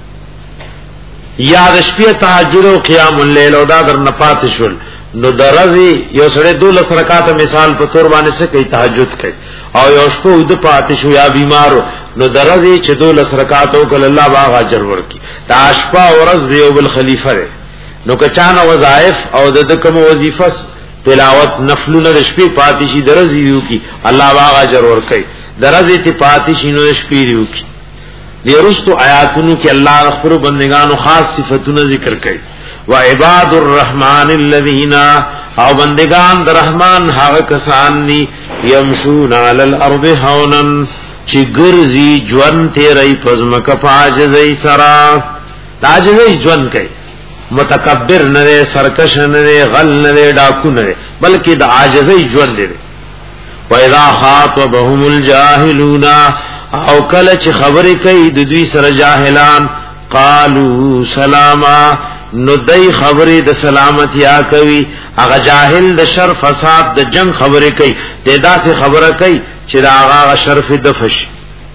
B: یا د شپې تهجد او قیام الليل او دا در نه پاتې شول نو درځ یو سره دولس رکعات مثال په تور باندې څه کوي تهجد کوي او یو شپه د پاتې شو یا بیمارو نو درځي چې دولس رکعات او کله الله باغ اجر ورکي دا شپه ورځ دیو بل خلیفہ نو کچانه وظایف او د کوم وظیفه تلاوت نفلونه د شپې پاتې شي درځي یو کی الله باغ اجر ورکي درځي ته پاتې شي نو شپې یو کی دیرستو آیاتونو کې الله خپل بندگانو خاص صفاتونه ذکر کوي وعباد الرحمن الذين او بندگان در رحمان هغه کسان دي يمشون على الارض هونا چې ګرځي ژوند تیرې پزمک پاجزې سرا تاجزې ژوند کوي متکبر نه سرکش نه غل نه ډاکو نه بلکې د عاجزۍ ژوند دی. وَإِذَا خَاطَبَهُمُ الْجَاهِلُونَ او کله چې خبرې کوي د دوی سره جاهلان قالوا سلاما نو دای خبرې د سلامتیا کوي. هغه جاهل د شر فساد د جنگ خبرې کوي د داسې خبره کوي چې دا هغه شرف د فش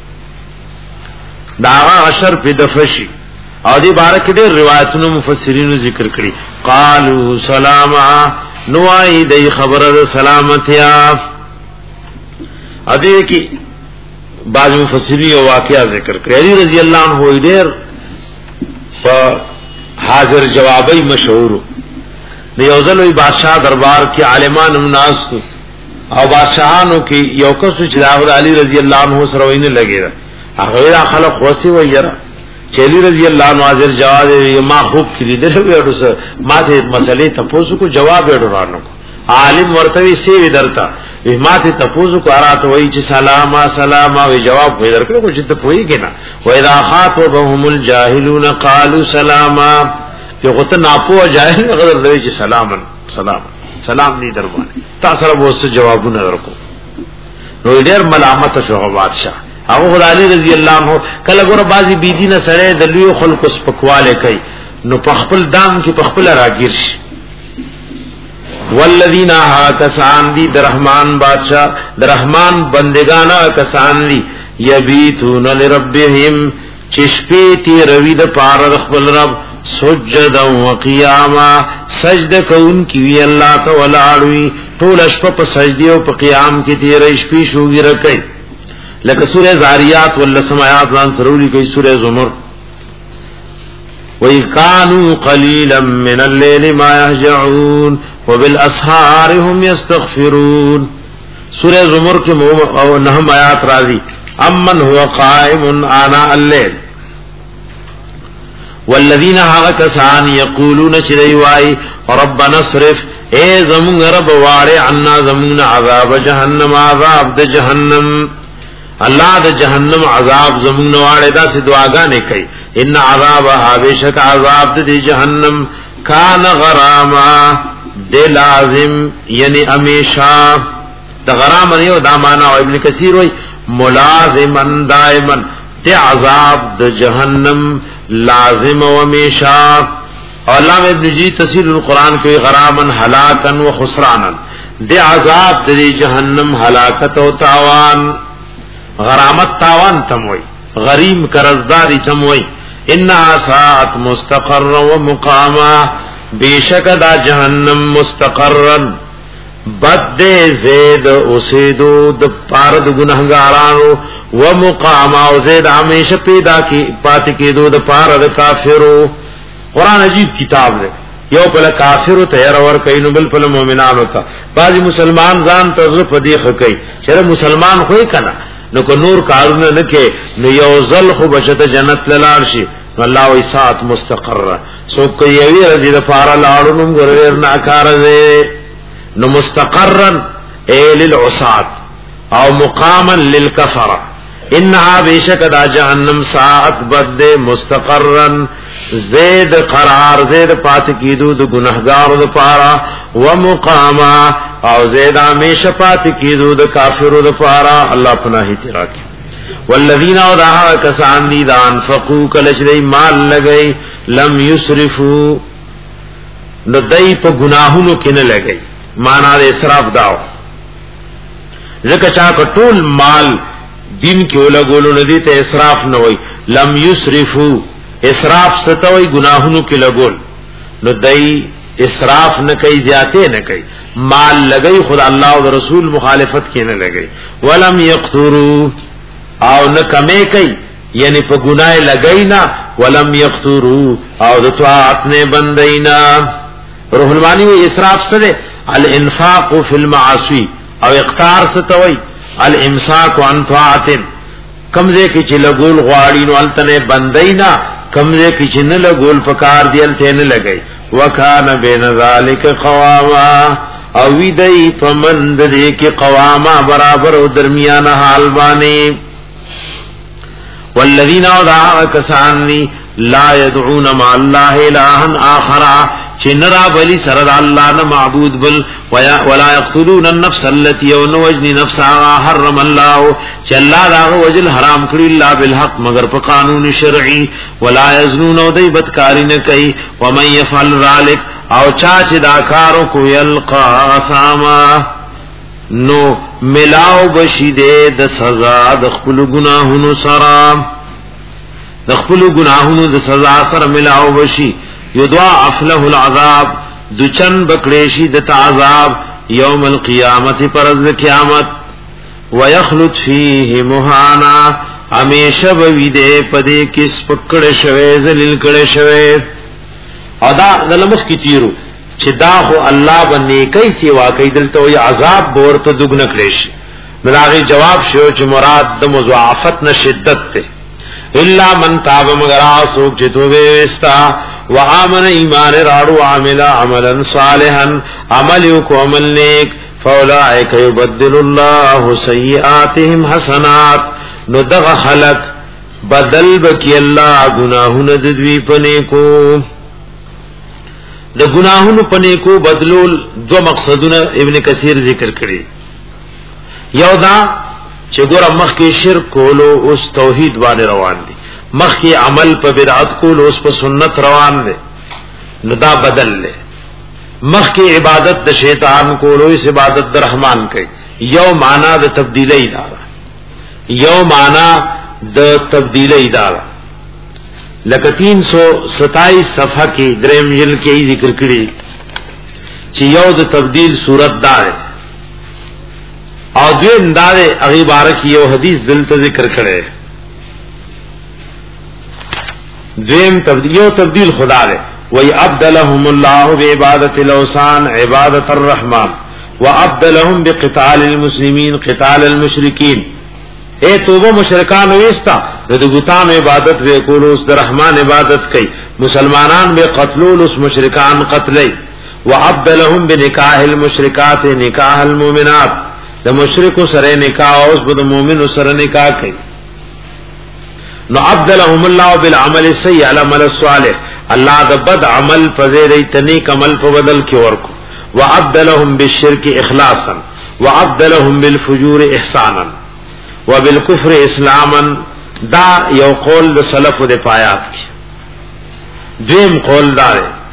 B: دا هغه شرف د فش او دې بارے کې ډېر روایتونو مفسرینو ذکر کړي. قالوا سلاما نو ای دای خبره د سلامتیا ا دې کې بعض مفسرین یو واقعا ذکر کړی. علی رضی الله عنه ډېر په حاضر جوابی مشهور دی. یو ځل وی بادشاہ دربار کې عالمان الناس او بادشاہانو کې یو کس چې داود علی رضی الله عنه سره وینه لګیرا هغه خلک خوسي وایره چې علی رضی الله عنه حاضر جواب ما خوب کړی درو سره ما ته مسلې تاسو کو جواب ورانو عالم ورته سی درتا ماته تاسو کو ارات وای چې سلام سلام او جواب وې درکړو چې ته پويږي نه. وإذا خاطبهم الجاهلون قالوا سلاما یو غته ناپو جاهل غدر دوی چې سلام سلام سلام نه دربانه تاسو سره وسه جوابونه درکو. نو ډېر ملامت شو بادشاہ هغه خدای علی رضی الله عنه کله ګور بازی بيدی نه سره د لوی خلکو سپکواله کوي نو په خپل دام کې په خپل راګیر شي. والذین کسان دی در رحمان بادشاہ در رحمان بندگانا کسان دی یبیتون لربهم چشپیتی روی د پار خپل رب سجدا و قیاما سجده کون کی وی اللہ تا ولاړوی ټول شپه په سجدي او په قیام کې تیر شپې شوګی رکای لکه سوره زاریات ولسم آیات ځان سرولی کوي سوره زمر وَيَكَانُوا قَلِيلًا مِنَ اللَّيْلِ مَا يَهْجَعُونَ وَبِالْأَسْحَارِ هُمْ يَسْتَغْفِرُونَ سورہ زمر کے نہم آیات راضی امن هو قائم آناء الليل والذین هاکسان یقولون چریوائی ربنا اصرف اے زمون رب وارے عنا زمون عذاب جہنم عذاب د جہنم اللہ د جہنم عذاب زمون واړه دا سي دعاګانې کوي ان عذابها بشک عذاب د جہنم کان غراما د لازم یعنی امیشا د غرام نه دا معنا ابن کثیر وای ملازما دائما د عذاب د جہنم لازم و امیشا. علامہ ابن جی تفسیر القرآن کوئی غراما ہلاکا و خسرانا د عذاب د جہنم ہلاکت و تاوان غرامت تاوان تموي غریم قرضداری تموي انها ساعت مستقر و مقاما بیشک دا جہنم مستقرا بد زید اسیدو د پارد گنہگارانو و مقاما و زید ہمیشہ پیدا کی پات کی دو د پارد کافرو. قرآن عجیب کتاب ہے یو پل کافرو تیر ور کئی نو بل پل مومنانو تا بعضی مسلمان ځان تزرف دیخ کئی چرے مسلمان خوئی کنا نو کو نور کارونه نکه نو یو ذل خو بچته جنت لار شي الله وی سات مستقر سو کوي وی رضی د فار لاړو نو ګرور نه کار دې نو مستقرا ای للعصات او مقاما للكفر انها بشک دا جهنم ساعت بد مستقرا زید قرار زید پات کیدو د گنہگار د پارا و مقاما او زید ہمیشہ پات کیدو د کافرو د پارا اللہ پناہی تیرا کی. والذین اودعا کسان دی دا انفقو کلچ دی مال لگئی لم یسرفو نو دی پا گناہونو کن لگئی مانا دے اسراف داو ذکر چاکا طول مال دین کی لگولو ندی تے اسراف نوئی لم یسرفو اسراف ستوئی گناہونو کی لگول نو دای اسراف نہ کئی زیادتے نہ کئی مال لگئی خدا اللہ و رسول مخالفت کی نہ لگئی ولم یقتروا او نہ کمے کئی یعنی پہ گناہ لگئی نا ولم یقتروا او دطاعت نے بندینا. روح المانی و اسراف ستدے الانفاق فی المعاصی او اقتار ستوئی الامساک عن طاعت کمزے کی چی لگول غواری نو التنے بندینا کمزے کی چی نلگول پکار دیل تے نلگئی وکان بین ذالک قواما او وی دی پمند دی کی قواما برابر و درمیان حال بانی. والذین اودعا کسانی لا يدعون مع الله الها اخر چنرا بلی سرد اللہ نہ معبود بل ولا يقتلون النفس التي ونوجن نفسها حرم الله چ اللہ دا وجل حرام کړی اللہ بالحق مگر په قانون شرعی ولا يزنون دی بدکاری نہ کئی ومن يفعل ذلك او چا چې دا کارو کو یلقا اثاما نو ملاو بشیده د سزا د خپل گناهونو سره د خپل گناهونو د سزا سره ملاو بشي یضاعف له العذاب دچن بکړیشي د عذاب یوم القیامت پرز قیامت ويخلد فيه مهانا همیشه به دې پدې کې سپکړ شوی ذلیل کړي شوی ادا دلمخ کی تیرو چې دا خو الله باندې کوي سی واقعي دلته وي عذاب ورته دغنه کړي شي بلاغي جواب شو چې مراد د مضاعفت نه شدت ته الا من تاب مگر اسوک چې توبه وستا وامن ایمان راړو عامل عملا صالحا عمل کو عمل نیک فاولئک یبدل الله سیئاتهم حسنات نو دغه خلق بدل بکی الله گناهونه د دوی پنه کو د گناهونو پنه کو بدلول دو مقصدونه ابن کثیر ذکر کړي یو دا چې ګور مخ کې شرک کولو اوس توحید باندې روان دي مخ کې عمل په بدعت کولو اوس په سنت روان دي نو دا بدل لے مخ کې عبادت د شیطان کولو اس عبادت د رحمان کوي یو معنا د تبدیلی دا یو معنا د تبدیلی دا لکه تین سو ستائیس صفحه کې دریم جل کې ذکر کړي چې یو د تبدیل صورت دا ہے او دویم دا ہے هغه بارک یو حدیث دلته ذکر کړي دویم تبدیل یو تبدیل خدا دے وَيَعْبْدَلَهُمُ اللَّهُ بِعِبَادَةِ الْأَوْثَانِ عِبَادَةَ الرَّحْمَنِ وَعَبْدَلَهُمْ بِقِتَالِ الْمُسْلِمِينَ قِتَالَ الْمُشْرِكِينَ اے توبہ مشرکان ویستا د بتان عبادت وی کولو اس رحمان عبادت کئ مسلمانان به قتلول اس مشرکان قتلای وعبدلهم بنکاح المشرکات نکاح المؤمنات د مشرک سره نکاح اوس د مؤمن سره نکاح کئ نو عبدلهم الله بالعمل السيء على عمل الصالح الله د بد عمل فزیدای تنیک عمل په بدل کې ورکو وعبدلهم بالشرك اخلاصا وعبدلهم بالفجور احسانا وبالكفر اسلاما دا یو قول د سلف د پایات کې دیم قول دا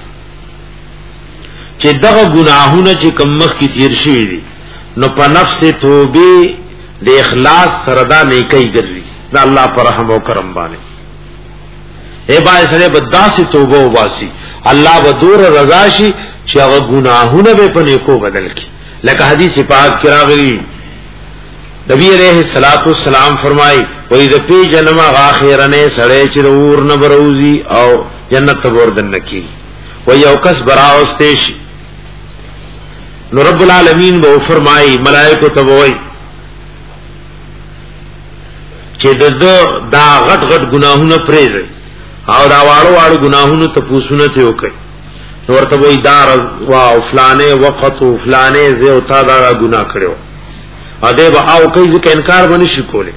B: چې دغه گناهونه چې کمخ کی تیر شي دي نو په نفس توبه د اخلاص سره دا نیکی ګرځي دا الله پر رحم او کرم باندې اے با سره بداسه توبه واسي الله بدور رضا شي چې هغه گناهونه به په نیکو بدل کی لکه حدیث پاک کې راغلی نبی علیہ الصلوۃ والسلام فرمای وې د پی جنما اخرنه سړی چې ور نه بروزی او جنت ته وردن کی و یو کس براوسته شي نو رب العالمین به فرمای ملائکه ته وای چې د دا غټ غټ ګناهونه پریږي او دا واړو واړو ګناهونه ته پوښتنه ته وکړي نو ورته وای دار وا فلانه وقت فلانه زه او تا دا ګناه کړو اده به او کوي ځکه انکار باندې شي کوله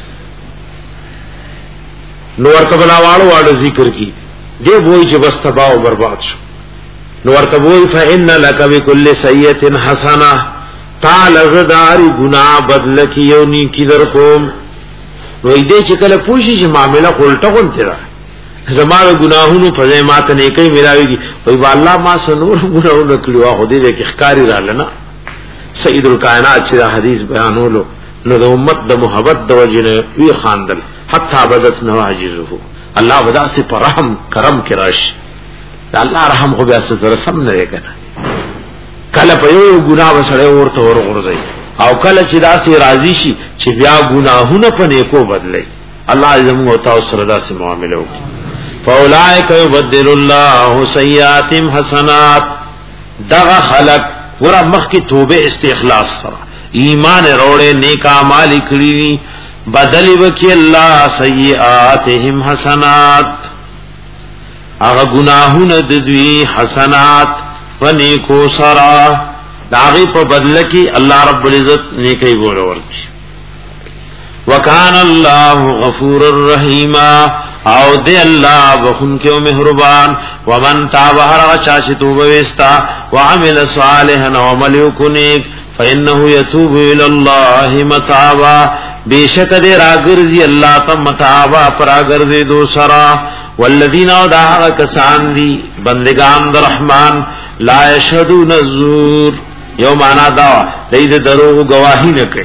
B: نو ورته بلا واړو واړو ذکر کی دی وای چې بس تباہ او برباد شو نو ورته وای فإن لك بكل سيئة حسنه تعال غداري گناہ بدل کیو نی کی در کوم نو دې چې کله پوښي چې معاملې خلټه غونته را زماره گناهونو په ځای ماته نه کوي ملاويږي وای والله ما سنور ګناهونه کړو خو دې کې ښکاری را لنه سید الکائنات چې حدیث بیانولو نو د امت د محبت د وجنه وی خاندل حتا بدت نواجزه الله ودا سي پر رحم کرم کې راشي الله رحم خو بیا ستر سم نه کنه کله په یو ګناه وسړې ورته ورغورځي او کله چې داسې راضي شي چې بیا ګناهونه په نیکو بدلي الله زموږ او تاسو سره داسې معاملې وکړي فاولائک یبدل الله سیئاتهم حسنات دغه خلق ورا مخ کی توبه استخلاص سره ایمان وروړې نیک اعمال کړی بدلی وکي الله سیئاتهم حسنات هغه گناهونه د دوی حسنات ونی کو سرا داغی په بدل کې الله رب العزت نیکی ګور ورکړي وکان الله غفور الرحیم او دی اللہ بخن کے مہربان ومن تاب هر چا چې توبه وستا وعمل صالحا وعمل کنیک فانه يتوب الى الله متابا بیشک دے راگرزی اللہ تم متابا پراگرزی دو سرا والذین اودا کسان دی بندگان در رحمان لا یشهدون الزور یو معنا دا دید دروغ گواہی نکے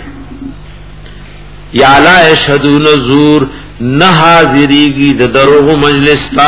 B: یا لا یشهدون الزور نہ حاضریگی د دروغ مجلس تا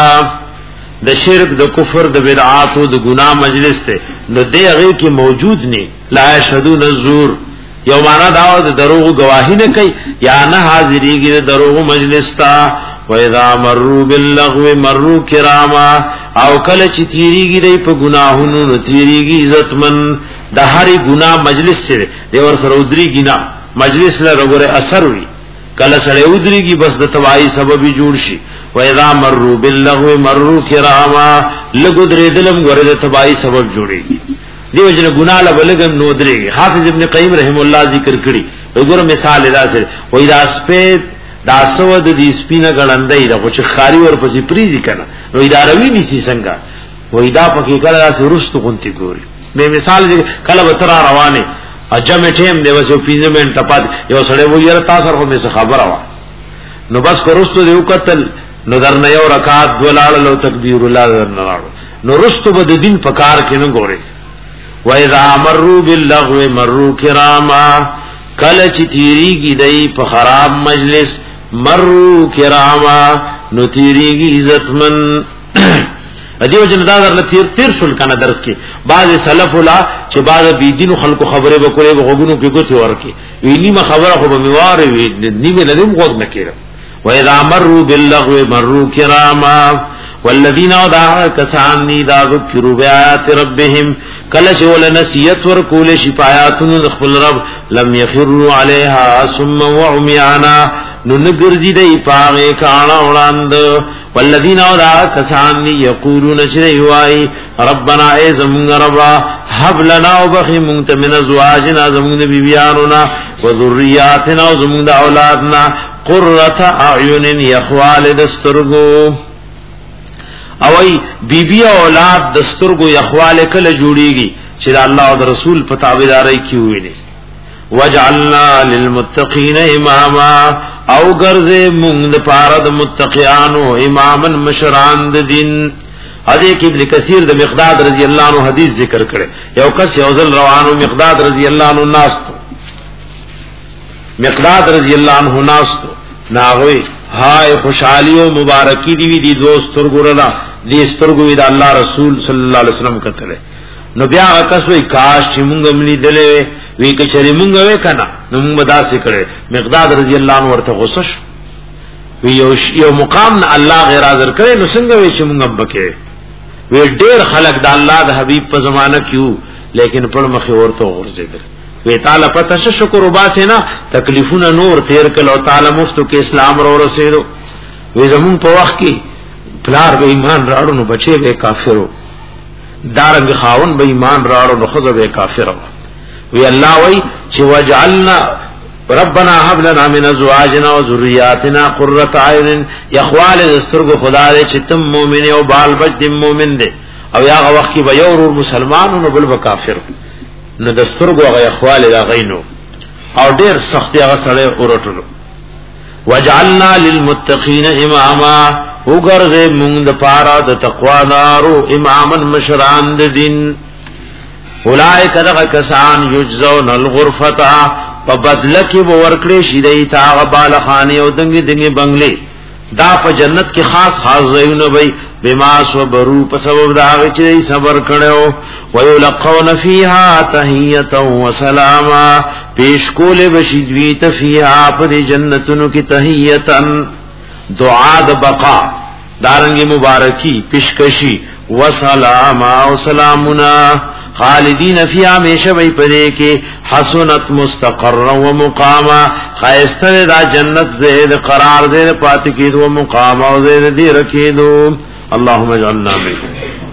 B: د شرک د کفر د بدعات او د گناہ مجلس ته نو دغه کی موجود نه لا یشهدون الزور یو معنا دا د دروغ گواہی نه کوي یا نه حاضریږي د دروغ مجلس تا و اذا مروا باللغو مروا کراما او کله چې تیریږي د په گناهونو نو تیریږي عزتمن د هرې گناہ مجلس سره د ور سره ودریږي نه مجلس له وګوره اثر وي کله سره ودریږي بس د تباہی سبب جوړ شي و اذا مروا باللغو مروا کراما لګودرې دلم ګوره د تباہی سبب جوړيږي دیو جن گناہ له بلګم نو درېږي حافظ ابن قیم رحم الله ذکر کړي وګوره مثال ادا سره و اذا سپید دا سود دې سپینه ګړندې دا چې خاري ور پسې پریزي کنه نو اداروي نيسي څنګه و اذا پکې کله راس ورستو غونتی ګوري به مثال کله وتر روانه اجم ټیم دی وسو پینځه منټه پات یو سړی وایره تاسو سره مې خبره وا نو بس ورستو دیو قتل نو درنه یو رکعات دولاله لو تکبیر الله درنه راړو نو رستو به د دین پکار کې نه ګوري و اذا مروا باللغو مروا کراما کله چې تیریږي دای په خراب مجلس مروا کراما نو تیریږي عزتمن ادیو جندا در تیر تیر شل کنه درس کې بعض سلف ولا چې بعض بی دین خلکو خبره وکړي وګونو کې ګوت ورکی ویني ما خبره خو به میوار وی نیمه لدیم غوږ نکړه و اذا مروا باللغو مروا کراما والذین اودا کسان نی دا ذکروا بیات ربهم کله چې ول نسیت ور کول شفاعتن خپل رب لم یخروا علیها ثم وعميانا نو نګرځي دی پاغه کانا وړاند والذین اودا کسان نی یقولون شری وای ربنا ای زمون ربا هب لنا وبخي منت من ازواجنا زمون بیبیاننا وذریاتنا زمون اولادنا قرة اعین یخوال دسترگو اوئی بی بی اولاد دسترگو یخوال کل جوڑیگی چرا اللہ و رسول پتابداری کی ہوئی نے وجعلنا للمتقین اماما او گرز مونگ پارد متقیانو اماما مشران دین حدیث ابن کثیر د مقداد رضی اللہ عنہ حدیث ذکر کرے یو کس یوزل روانو مقداد رضی اللہ عنہ ناستو مقداد رضی اللہ عنہ ناستو ناغوی ہائے خوشحالی و مبارکی دیوی دی دوست ترگورنا دی سترگوی دا اللہ رسول صلی اللہ علیہ وسلم کتلے نو بیا کس وی کاش چی مونگا منی دلے وی کچری مونگا وی کنا نو مونگا دا سکڑے مقداد رضی اللہ عنہ ورطا غصش وی یو, یو مقام نا اللہ غیر آذر کرے نو سنگا وی چی مونگا بکے وی دیر خلق دا اللہ دا حبیب پا زمانہ کیو لیکن پر مخی ورطا غرزے در وی تعالی پتہ شکر و بات ہے نا تکلیفون نور تیر کل او تعالی مفتو کے اسلام رو رسیدو وی زمون پا وقت کی پلار بے ایمان راڑو نو بچے بے کافرو دارنگ خاون بے ایمان راڑو نو خضر بے کافرو وی اللہ وی چی وجعلنا ربنا حب لنا من ازواجنا و ذریاتنا قررت عین یخوال دسترگو خدا دے چی تم مومن او بال بچ دم مومن دے او یاغا وقت کی بیورور مسلمانو نو بل بکافر نو دسترگو اغا اخوال دا غینو او دیر سختی اغا سڑے ارٹلو وجعلنا للمتقین اماما اگرز مونگ دا پارا دا تقوی دارو اماما مشران دا دین اولائک دا کسان یجزون الغرفتا پا بدلکی بورکڑی شیدیتا اغا بالخانی او دنگی دنگی بنگلی دا پا جنت کی خاص خاص زیون بی بما صبروا پسبب داغی چی صبر کڑو ویلقون فیہا تحییتا و سلاما پیش کول بشیدویت فیہا پا دی جنتنو کی تحییتا دعا دا بقا دارنگی مبارکی پیشکشی و سلاما و سلامنا خالدین فی ہمیشہ بھئی پدے کے حسنت مستقر و مقاما خیستر دا جنت زید قرار زید پاتکی دو مقاما و زید دی رکی دو اللہم اجعلنا منکم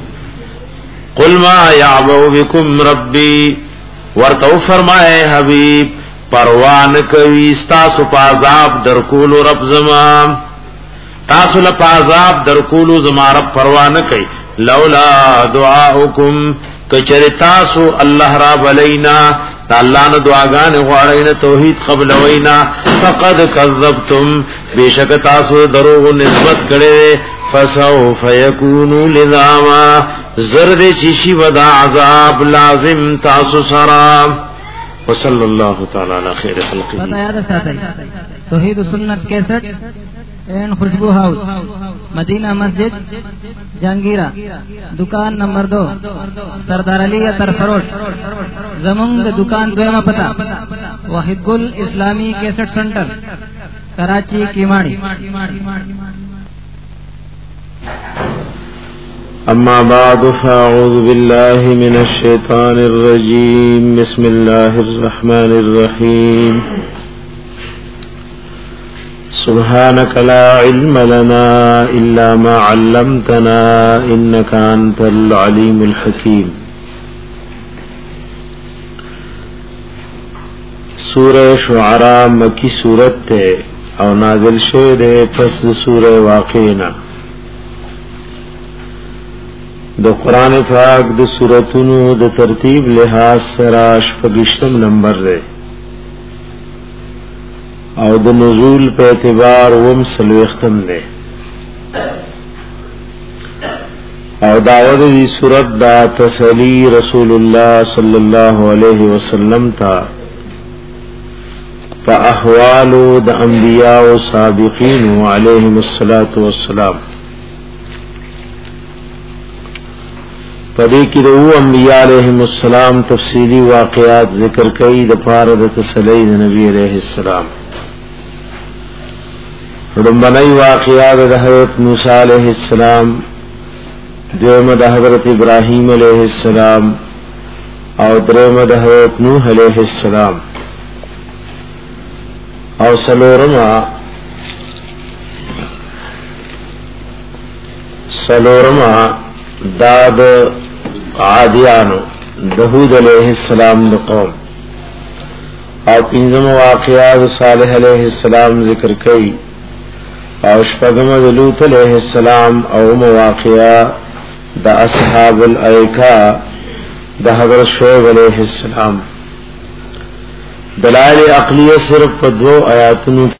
B: قل ما یعبو بکم ربی ورتو فرمائے حبیب پروان کوي استاسو پازاب در کول رب زمان تاسو له عذاب درکولو زماره پروا نه کوي لولا دعاؤکم کچری تاسو الله را بلینا الله نه دعاګان غواړی نه توحید قبل وینا فقد کذبتم بیشک تاسو دروغ نسبت کړي فسوف یکونوا لزاما زرد چشی ودا عذاب لازم تاسو سرا وصلی اللہ تعالی علی خیر خلقه.
D: پتہ یاد ساتھ توحید و سنت کیسٹ اینڈ خوشبو ہاؤس مدینہ مسجد جہانگیرہ دکان نمبر دو سردار علی اتر فروش زمونگ دکان دویمہ پتہ واحد گل اسلامی کیسٹ سنٹر کراچی کیماڑی.
C: اما بعد فاعوذ بالله من الشيطان الرجيم بسم الله الرحمن الرحيم سبحانك لا علم لنا إلا ما علمتنا إنك أنت العليم الحكيم. سورہ شعراء مکی سورت تے او نازل شوه دے پس سورہ واقعنا د قران پاک د سوراتونو د ترتیب لحاظ سره شپږشتم نمبر دی او د نزول په اعتبار وم سلوختم دی او داود دی سورت دا تسلی رسول الله صلی الله علیه وسلم تا په احوالو د انبیاء او سابقین علیهم الصلاۃ والسلام پدې کې د او انبیاء علیهم السلام تفصیلی واقعات ذکر کړي د پاره د تسلی د نبی علیہ السلام. رمبنای واقعات د حضرت موسی علیہ السلام، دویم د حضرت ابراہیم علیہ السلام او دریم د حضرت نوح علیہ السلام او سلورما سلورما داد عادیانو داود علیہ السلام د قوم او پنځم واقعات صالح علیہ السلام ذکر کړي او شپږم د لوط علیہ السلام او مواقعا د اصحاب الایکا د حضرت شعیب علیہ السلام. دلائل عقلیه صرف په دو آیاتونو